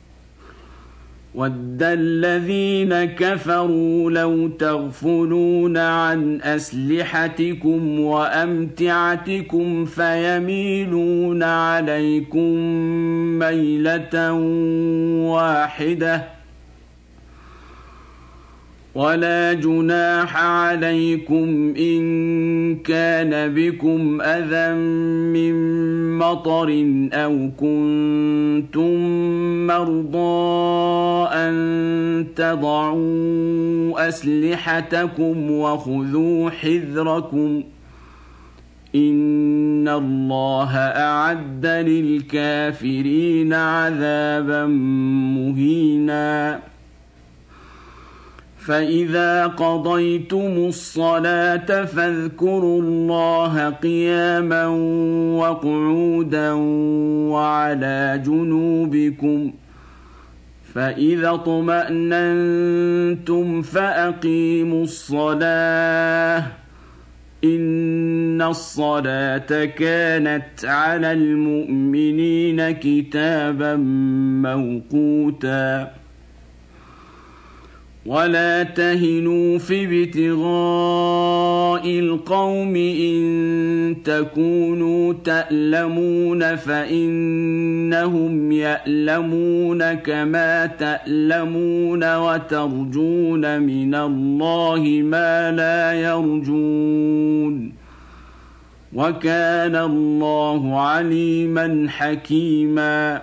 ود الذين كفروا لو تغفلون عن أسلحتكم وأمتعتكم فيميلون عليكم ميلة واحدة ولا جناح عليكم إن كان بكم أذى من مطر أو كنتم مرضى أن تضعوا أسلحتكم وخذوا حذركم إن الله أعد للكافرين عذابا مهينا فإذا قضيتم الصلاة فاذكروا الله قياما وقعودا وعلى جنوبكم فإذا اطمأننتم فأقيموا الصلاة إن الصلاة كانت على المؤمنين كتابا موقوتا ولا تهنوا في ابتغاء القوم إن تكونوا تألمون فإنهم يألمون كما تألمون وترجون من الله ما لا يرجون وكان الله عليما حكيما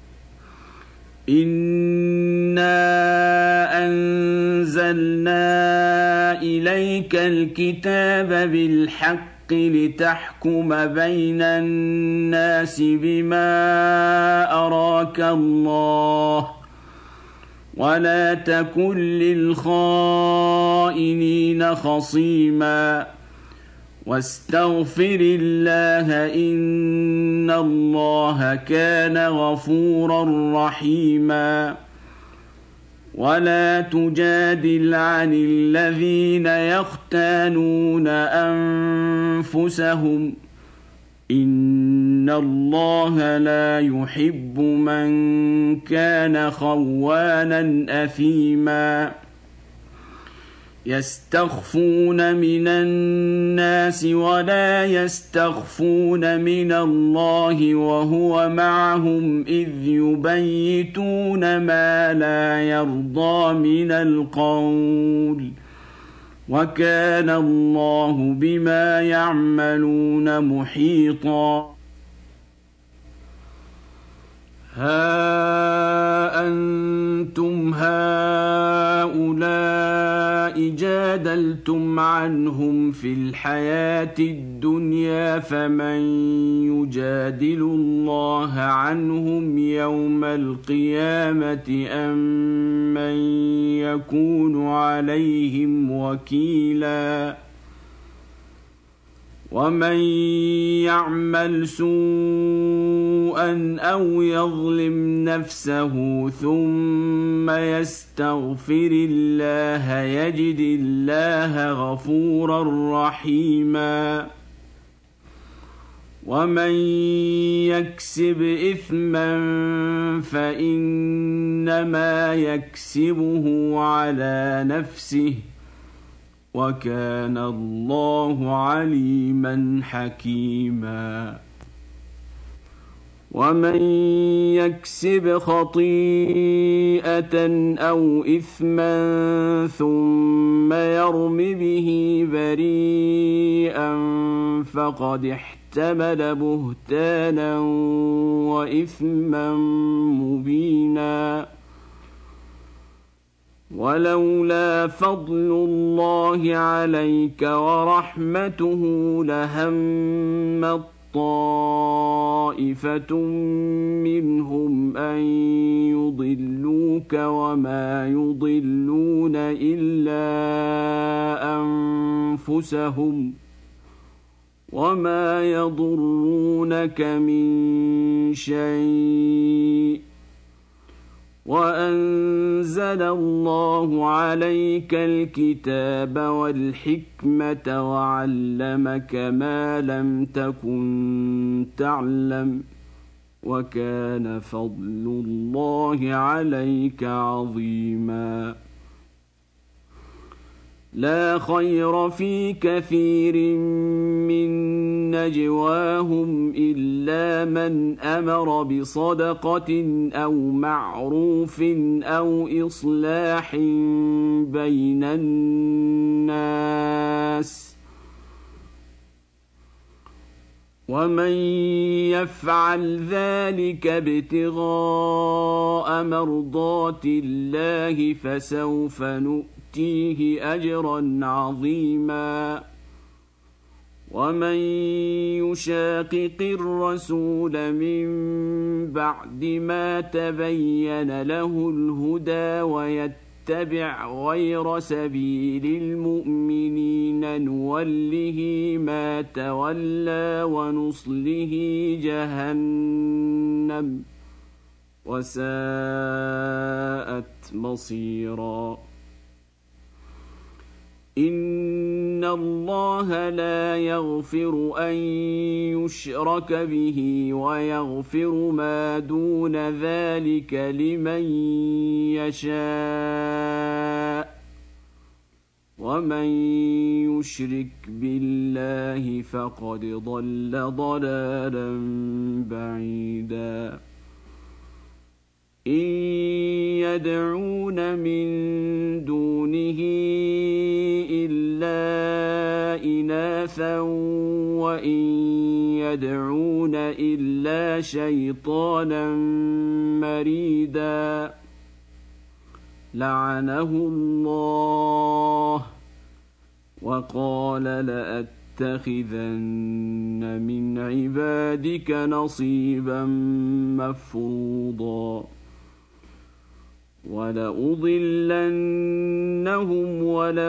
إنا أنزلنا إليك الكتاب بالحق لتحكم بين الناس بما أراك الله ولا تكن للخائنين خصيما واستغفر الله إن الله كان غفورا رحيما ولا تجادل عن الذين يختانون أنفسهم إن الله لا يحب من كان خوانا أثيما يستخفون من الناس ولا يستخفون من الله وهو معهم إذ يبيتون ما لا يرضى من القول وكان الله بما يعملون محيطا ها أنتم هؤلاء جادلتم عنهم في الحياة الدنيا فمن يجادل الله عنهم يوم القيامة أم من يكون عليهم وكيلا ومن يعمل سوءا أو يظلم نفسه ثم يستغفر الله يجد الله غفورا رحيما ومن يكسب إثما فإنما يكسبه على نفسه وكان الله عليما حكيما ومن يكسب خطيئة أو إثما ثم يرم به بريئا فقد احتمل بهتانا وإثما مبينا ولولا فضل الله عليك ورحمته لهمت طائفة منهم أن يضلوك وما يضلون إلا أنفسهم وما يضرونك من شيء وأنزل الله عليك الكتاب والحكمة وعلمك ما لم تكن تعلم وكان فضل الله عليك عظيما لا خير في كثير من نجواهم إلا من أمر بصدقة أو معروف أو إصلاح بين الناس ومن يفعل ذلك ابتغاء مرضات الله فسوف نؤتيه أجرا عظيما ومن يشاقق الرسول من بعد ما تبين له الهدى ويتبع يتبع غير سبيل المؤمنين نوله ما تولى ونصله جهنم وساءت مصيرا إن الله لا يغفر أن يشرك به ويغفر ما دون ذلك لمن يشاء ومن يشرك بالله فقد ضل ضلالا بعيدا إن يدعون من دونه إلا إناثا وإن يدعون إلا شيطانا مريدا لعنه الله وقال لأتخذن من عبادك نصيبا مفروضا ولأضلنهم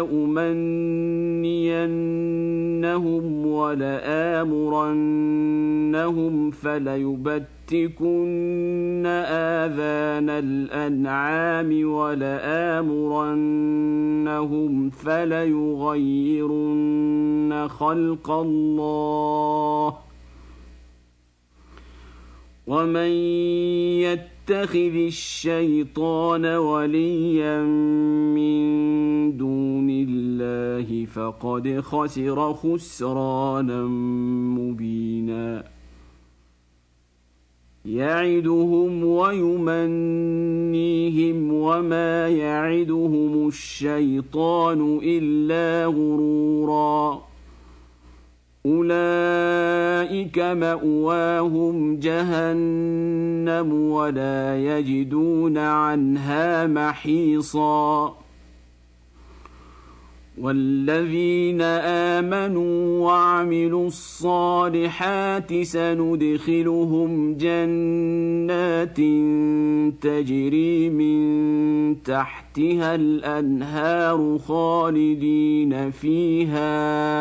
ولأمنينهم ولآمرنهم فليبتكن آذان الأنعام ولآمرنهم فليغيرن خلق الله ومن يتخذ الشيطان وليا من دون الله فقد خسر خسرانا مبينا يعدهم ويمنيهم وما يعدهم الشيطان إلا غرورا أولئك مأواهم جهنم ولا يجدون عنها محيصا والذين آمنوا وعملوا الصالحات سندخلهم جنات تجري من تحتها الأنهار خالدين فيها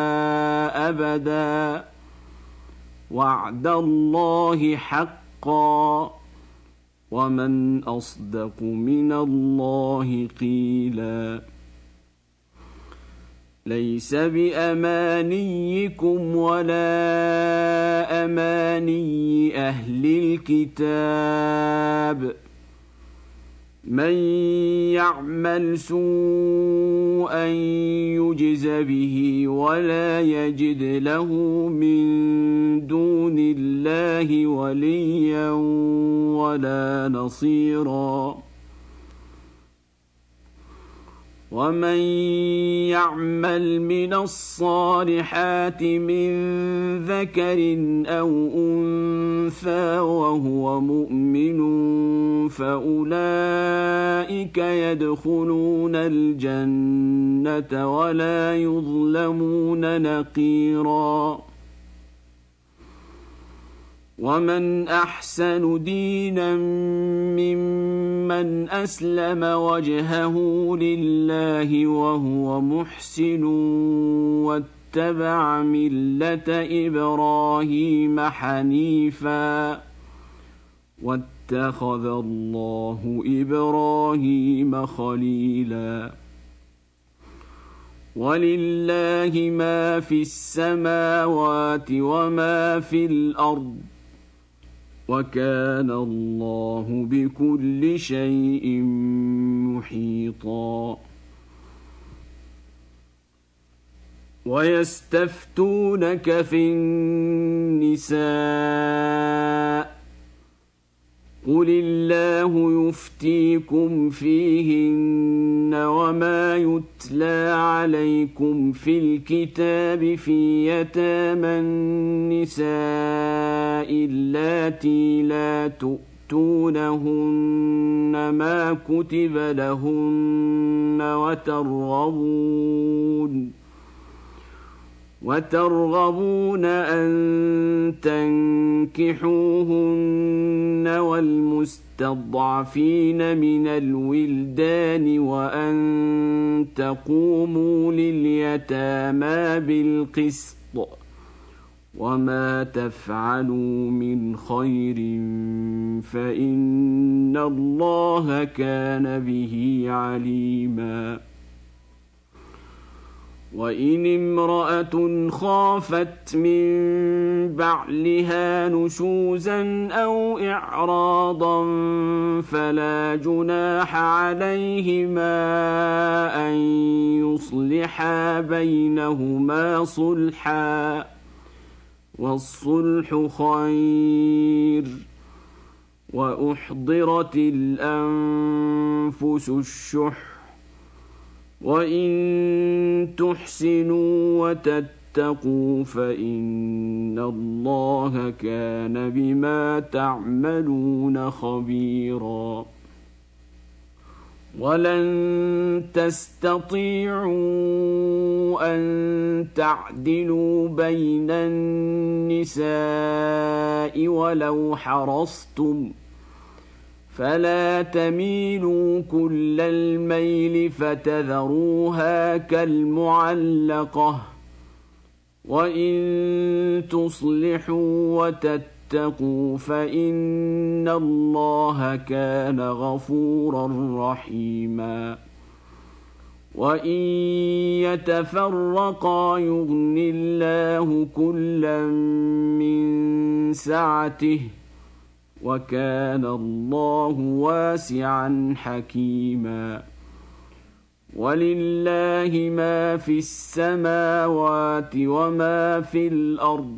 أبدا وعد الله حقا ومن أصدق من الله قيلا ليس بأمانيكم ولا أماني أهل الكتاب من يعمل سوءا يجز به ولا يجد له من دون الله وليا ولا نصيرا ومن يعمل من الصالحات من ذكر أو أنثى وهو مؤمن فأولئك يدخلون الجنة ولا يظلمون نقيرا ومن أحسن دينا ممن أسلم وجهه لله وهو محسن واتبع ملة إبراهيم حنيفا واتخذ الله إبراهيم خليلا ولله ما في السماوات وما في الأرض وكان الله بكل شيء محيطا ويستفتونك في النساء قل الله يفتيكم فيهن وما يتلى عليكم في الكتاب في يتامى النساء اللاتي لا تؤتونهن ما كتب لهن وترغبون أن تنكحوهن المستضعفين من الولدان وأن تقوموا لليتامى بالقسط وما تفعلوا من خير فإن الله كان به عليما وإن امرأة خافت من بعلها نشوزا أو إعراضا فلا جناح عليهما أن يصلحا بينهما صلحا والصلح خير وأحضرت الأنفس الشح وإن تحسنوا وتتقوا فإن الله كان بما تعملون خبيرا ولن تستطيعوا أن تعدلوا بين النساء ولو حرصتم فلا تميلوا كل الميل فتذروها كالمعلقة وإن تصلحوا وتتقوا فإن الله كان غفورا رحيما وإن يتفرقا يغن الله كلا من سعته وكان الله واسعا حكيما ولله ما في السماوات وما في الأرض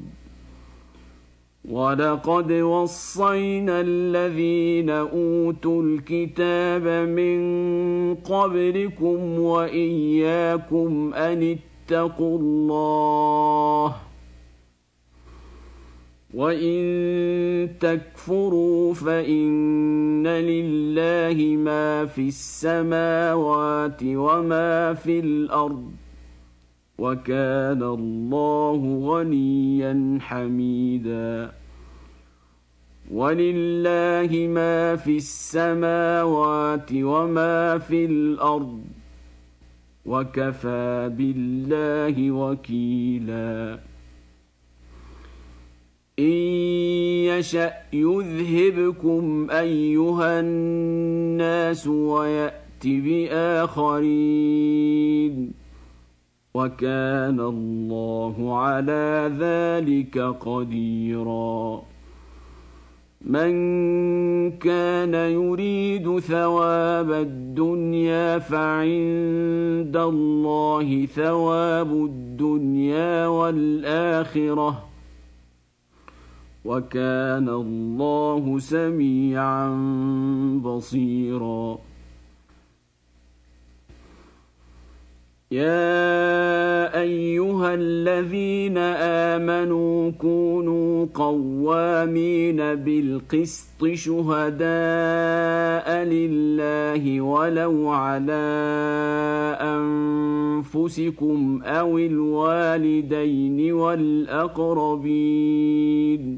ولقد وصينا الذين أوتوا الكتاب من قبلكم وإياكم أن اتقوا الله وإن تكفروا فإن لله ما في السماوات وما في الأرض وكان الله غنيا حميدا ولله ما في السماوات وما في الأرض وكفى بالله وكيلا إن يشأ يذهبكم أيها الناس ويأت بآخرين وكان الله على ذلك قديرا من كان يريد ثواب الدنيا فعند الله ثواب الدنيا والآخرة وكان الله سميعا بصيرا يا أيها الذين آمنوا كونوا قوامين بالقسط شهداء لله ولو على أنفسكم أو الوالدين والأقربين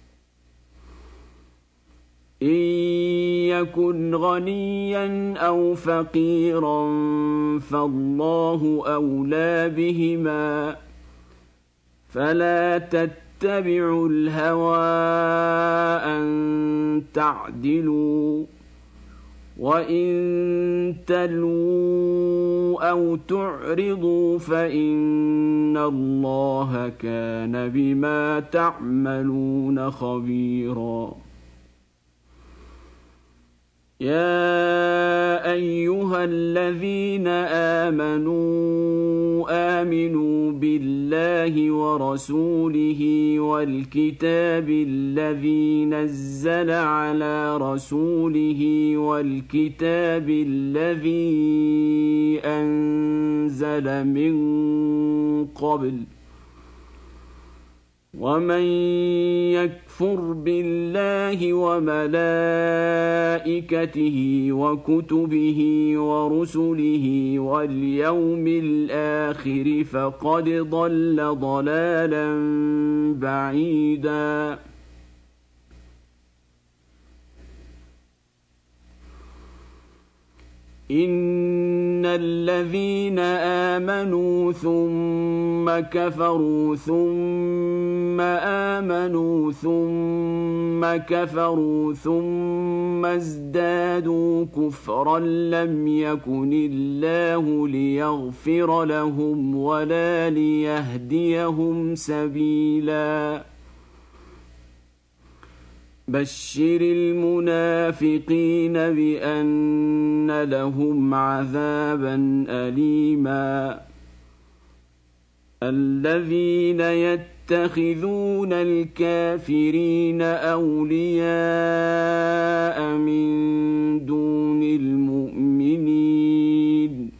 إن يكن غنيا أو فقيرا فالله أولى بهما فلا تتبعوا الهوى أن تعدلوا وإن تلووا أو تعرضوا فإن الله كان بما تعملون خبيرا يا أيها الذين آمنوا بالله ورسوله والكتاب الذي نزل على رسوله والكتاب الذي أنزل من قبل ومن يكفر بالله وملائكته وكتبه ورسله واليوم الآخر فقد ضل ضلالا بعيدا إن الذين آمنوا ثم كفروا ثم آمنوا ثم كفروا ثم ازدادوا كفرا لم يكن الله ليغفر لهم ولا ليهديهم سبيلا بشر المنافقين بأن لهم عذابا أليما الذين يتخذون الكافرين أولياء من دون المؤمنين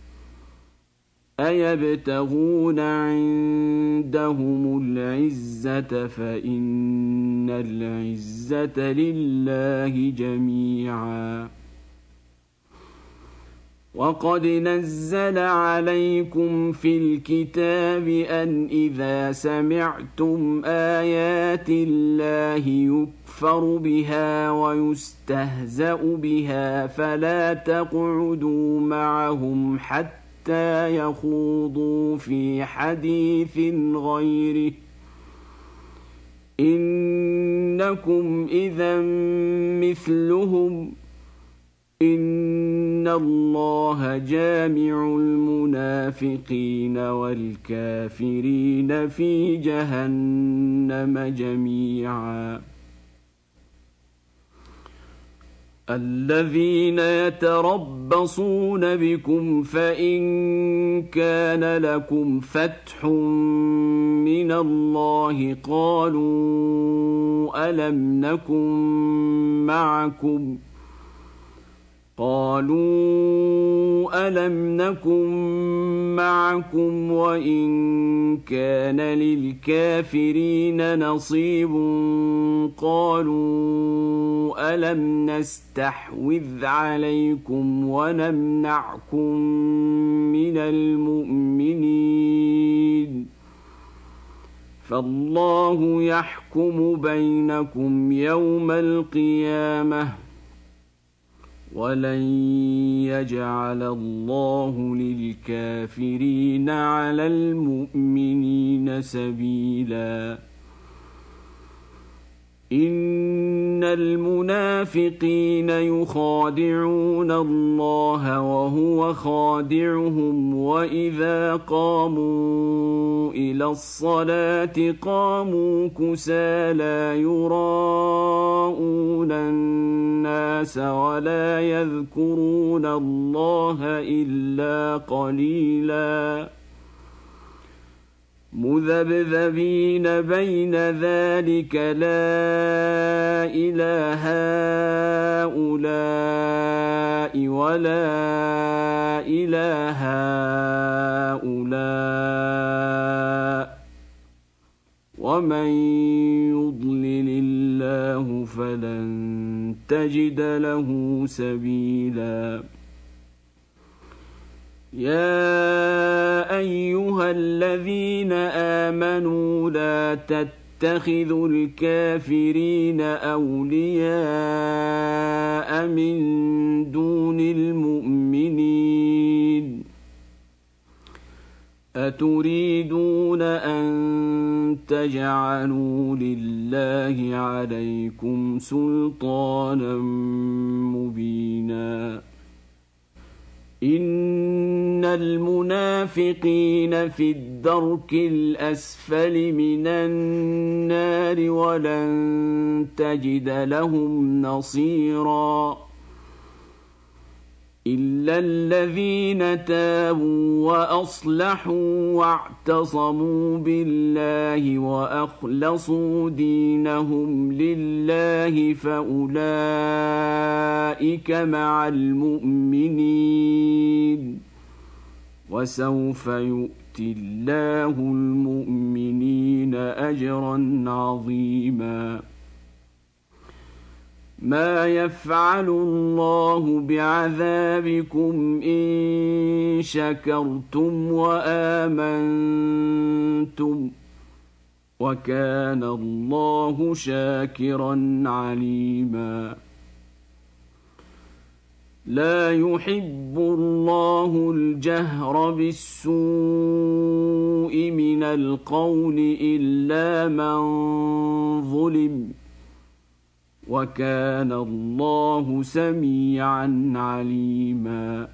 أيبتغون عندهم العزة فإن العزة لله جميعا وقد نزل عليكم في الكتاب أن إذا سمعتم آيات الله يكفر بها ويستهزأ بها فلا تقعدوا معهم حتى يخوضوا في حديث غيره إنكم إذا مثلهم إن الله جامع المنافقين والكافرين في جهنم جميعا الذين يتربصون بكم فإن كان لكم فتح من الله قالوا ألم نكن معكم وإن كان للكافرين نصيب قالوا ألم نستحوذ عليكم ونمنعكم من المؤمنين فالله يحكم بينكم يوم القيامة ولن يجعل الله للكافرين على المؤمنين سبيلا إن المنافقين يخادعون الله وهو خادعهم وإذا قاموا إلى الصلاة قاموا كسالى يراءون الناس ولا يذكرون الله إلا قليلا مذبذبين بين ذلك لا إله هؤلاء ولا إله هؤلاء ومن يضلل الله فلن تجد له سبيلا يا أيها الذين آمنوا لا تتخذوا الكافرين أولياء من دون المؤمنين أتريدون أن تجعلوا لله عليكم سلطانا مبينا إن المنافقين في الدرك الأسفل من النار ولن تجد لهم نصيرا إلا الذين تابوا وأصلحوا واعتصموا بالله وأخلصوا دينهم لله فأولئك مع المؤمنين وسوف يؤتي الله المؤمنين أجرا عظيما ما يفعل الله بعذابكم إن شكرتم وآمنتم وكان الله شاكرا عليما لا يحب الله الجهر بالسوء من القول إلا من ظلم وكان الله سميعا عليما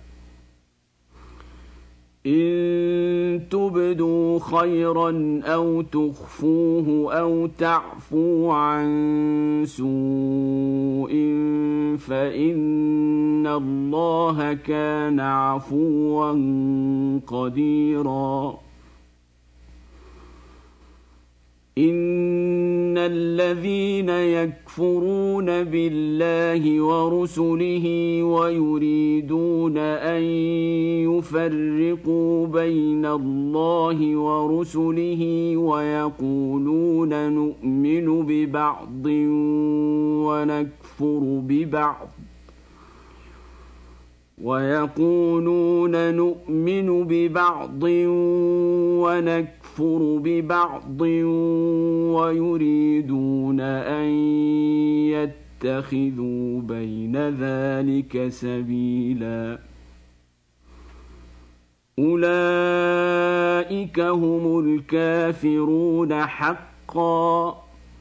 إن تبدوا خيرا أو تخفوه أو تعفو عن سوء فإن الله كان عفوا قديرا إن الذين يكفرون بالله ورسله ويريدون أن يفرقوا بين الله ورسله ويقولون نؤمن ببعض ونكفر ببعض ببعض ويريدون أن يتخذوا بين ذلك سبيلا أولئك هم الكافرون حقا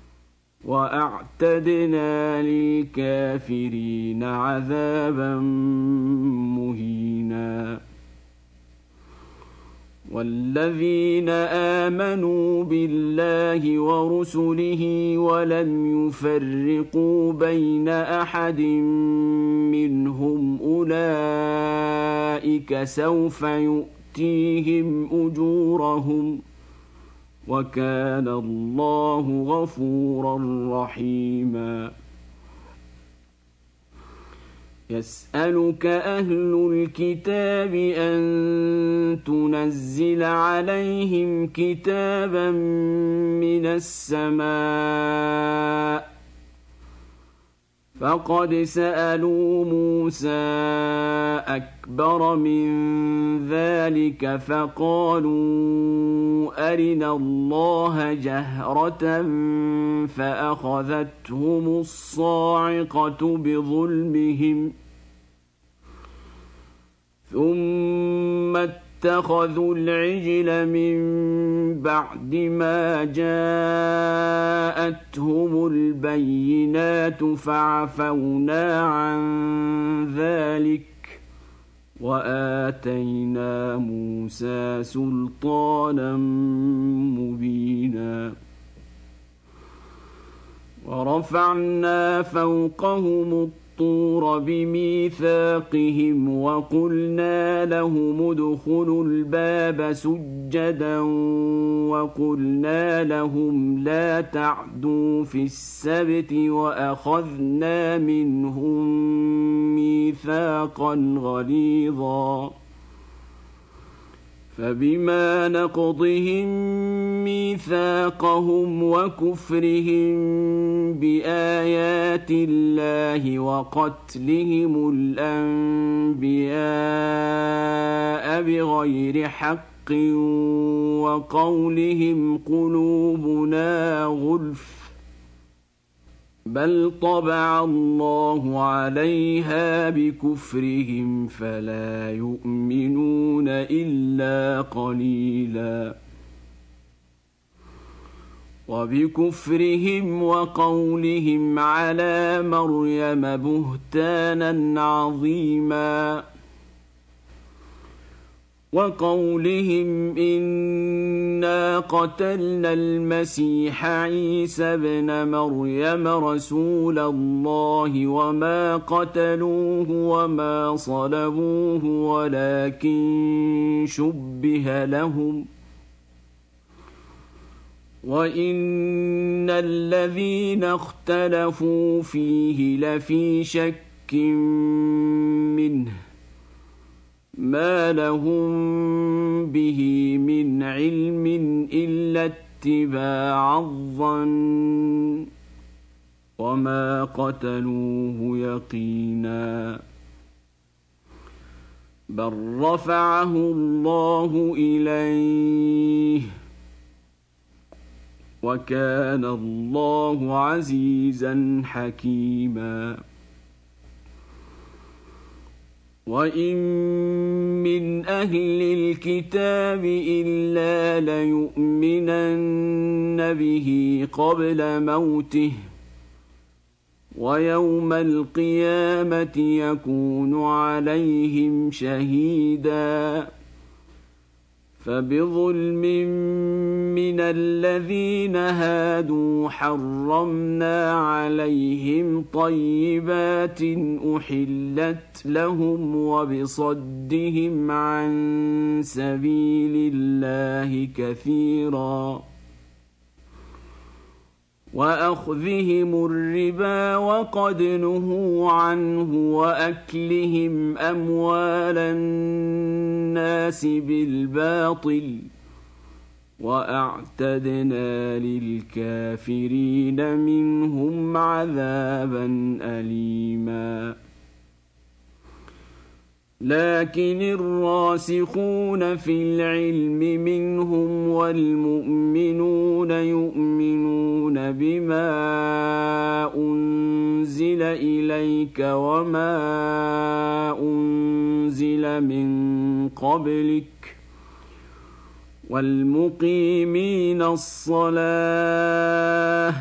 وأعتدنا للكافرين عذابا مهينا والذين آمنوا بالله ورسله ولم يفرقوا بين أحد منهم أولئك سوف يؤتيهم أجورهم وكان الله غفورا رحيما يسألك أهل الكتاب أن تنزل عليهم كتابا من السماء فقد سألوا موسى أكبر من ذلك فقالوا أرنا الله جهرة فأخذتهم الصاعقة بظلمهم ثم اتخذوا العجل من بعد ما جاءتهم البينات فعفونا عن ذلك وآتينا موسى سلطانا مبينا ورفعنا فوقهم الطور بميثاقهم وقلنا لهم ادخلوا الباب سجدا وقلنا لهم لا تعدوا في السبت وأخذنا منهم ميثاقا غليظا فبما نقضهم ميثاقهم وكفرهم بآيات الله وقتلهم الأنبياء بغير حق وقولهم قلوبنا غلف بل طبع الله عليها بكفرهم فلا يؤمنون إلا قليلا وبكفرهم وقولهم على مريم بهتانا عظيما وقولهم إنا قتلنا المسيح عيسى ابن مريم رسول الله وما قتلوه وما صلبوه ولكن شبه لهم وإن الذين اختلفوا فيه لفي شك منه ما لهم به من علم إلا اتباع الظن وما قتلوه يقينا بل رفعه الله إليه وكان الله عزيزا حكيما وإن من أهل الكتاب إلا ليؤمنن به قبل موته ويوم القيامة يكون عليهم شهيدا فبظلم من الذين هادوا حرمنا عليهم طيبات أحلت لهم وبصدهم عن سبيل الله كثيرا وأخذهم الربا وقد نهوا عنه وأكلهم أموال الناس بالباطل وأعتدنا للكافرين منهم عذابا أليما لكن الراسخون في العلم منهم والمؤمنون يؤمنون بما أنزل إليك وما أنزل من قبلك والمقيمين الصلاة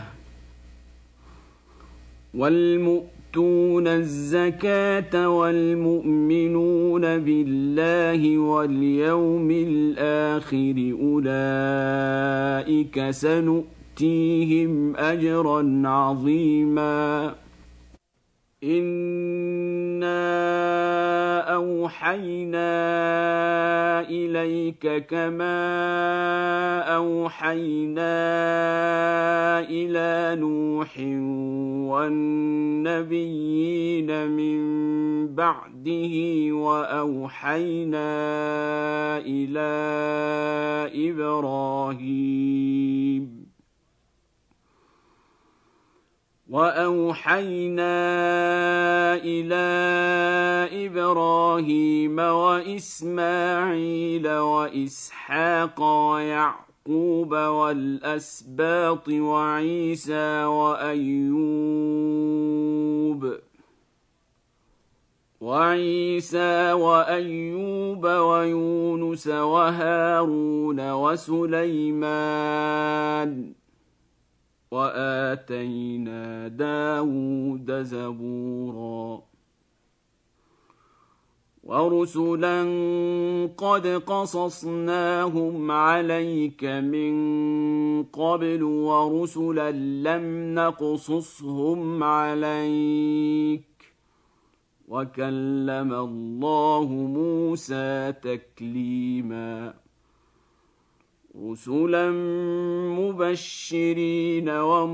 والمؤمنون الزكاة والمؤمنون بالله واليوم الآخر أولئك سنؤتيهم أجرا عظيما إنا أوحينا إليك كما أوحينا إلى نوح والنبيين من بعده وأوحينا إلى إبراهيم وإسماعيل وإسحاق ويعقوب والأسباط وعيسى وأيوب ويونس وهارون وسليمان وآتينا داود زبورا ورسلا قد قصصناهم عليك من قبل ورسلا لم نقصصهم عليك وكلم الله موسى تكليما رسلا مبشرين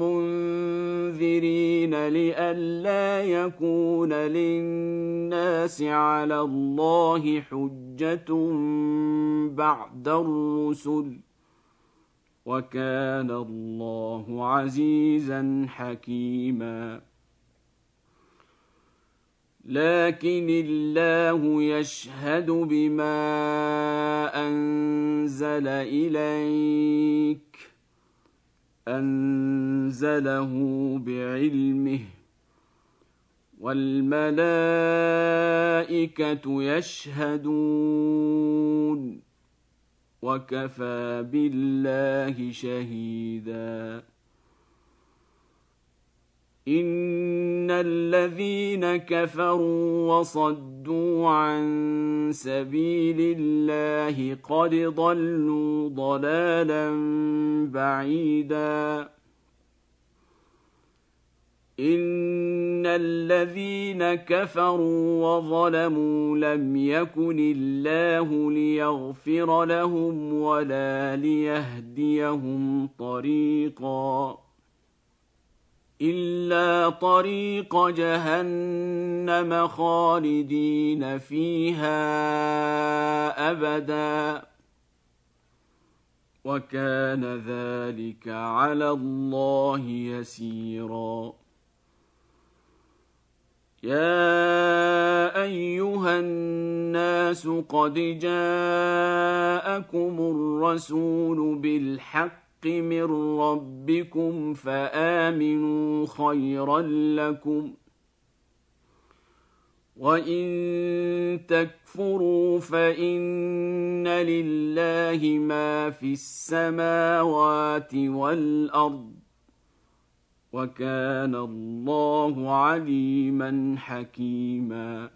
ومنذرين لئلا يكون للناس على الله حجة بعد الرسل وكان الله عزيزا حكيما لكن الله يشهد بما أنزل إليك أنزله بعلمه والملائكة يشهدون وكفى بالله شهيدا إن الذين كفروا وصدوا عن سبيل الله قد ضلوا ضلالا بعيدا إن الذين كفروا وظلموا لم يكن الله ليغفر لهم ولا ليهديهم طريقا إلا طريق جهنم خالدين فيها أبدا وكان ذلك على الله يسيرا يا أيها الناس قد جاءكم الرسول بالحق من ربكم فآمنوا خيرا لكم وإن تكفروا فإن لله ما في السماوات والأرض وكان الله عليما حكيما.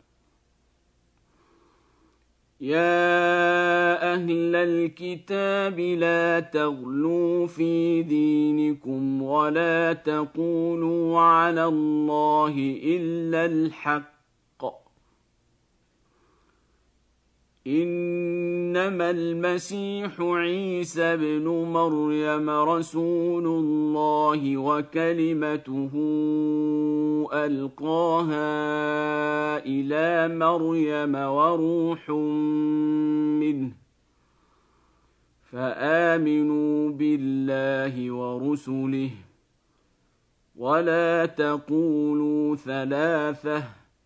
يا أهل الكتاب لا تغلوا في دينكم ولا تقولوا على الله إلا الحق، إنما المسيح عيسى ابن مريم رسول الله وكلمته ألقاها إلى مريم وروح منه، فآمنوا بالله ورسله ولا تقولوا ثلاثة،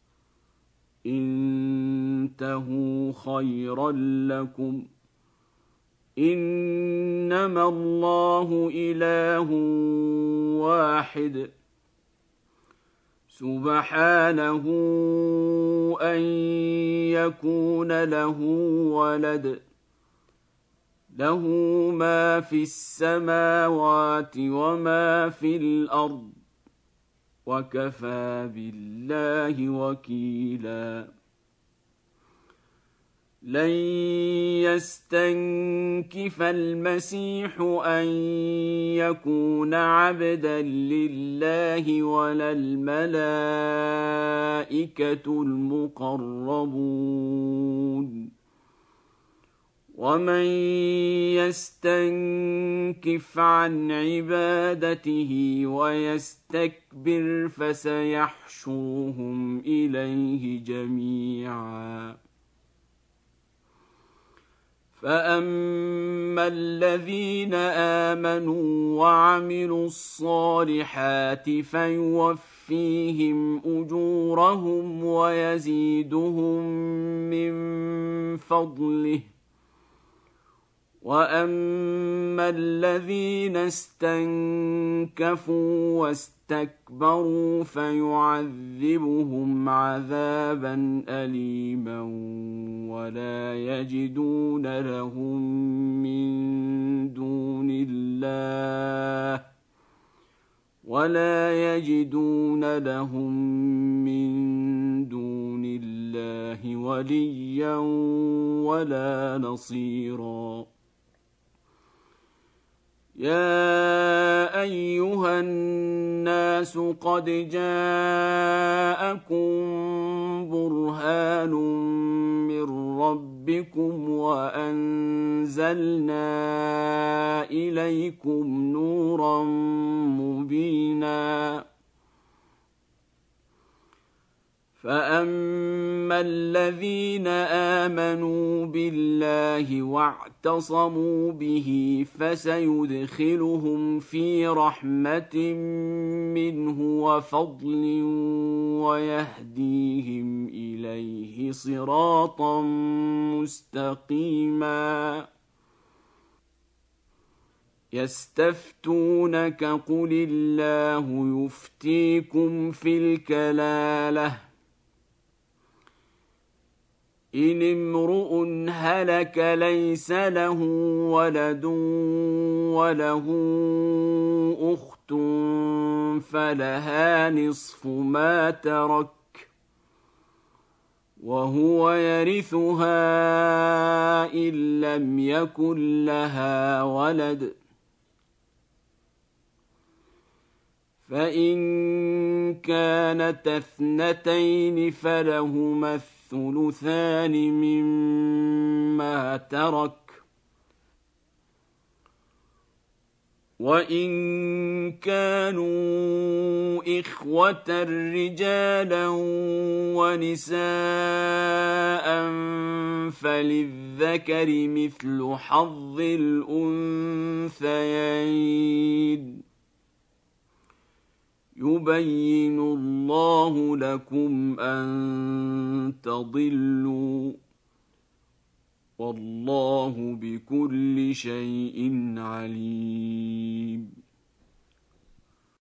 انتهوا خيرا لكم، إنما الله إله واحد سبحانه أن يكون له ولد، له ما في السماوات وما في الأرض وكفى بالله وكيلا. لن يستنكف المسيح أن يكون عبدا لله ولا الملائكة المقربون، ومن يستنكف عن عبادته ويستكبر فسيحشرهم إليه جميعا. فأما الذين آمنوا وعملوا الصالحات فيوفيهم أجورهم ويزيدهم من فضله، وأما الذين استنكفوا واستكبروا فيعذبهم عذابا أليما ولا يجدون لهم من دون الله وليا ولا نصيرا. يا أيها الناس قد جاءكم برهان من ربكم وأنزلنا إليكم نورا مبينا. فأما الذين آمنوا بالله واعتصموا به فسيدخلهم في رحمة منه وفضل ويهديهم إليه صراطا مستقيما. يستفتونك قل الله يفتيكم في الكلالة، إن امرؤ هلك ليس له ولد وله أخت فلها نصف ما ترك وهو يرثها إن لم يكن لها ولد، فإن كانتا اثنتين فلهما الثلثان مما ترك، وإن كانوا إخوة رجالا ونساء فللذكر مثل حظ الأنثيين، يبين الله لكم أن تضلوا، والله بكل شيء عليم.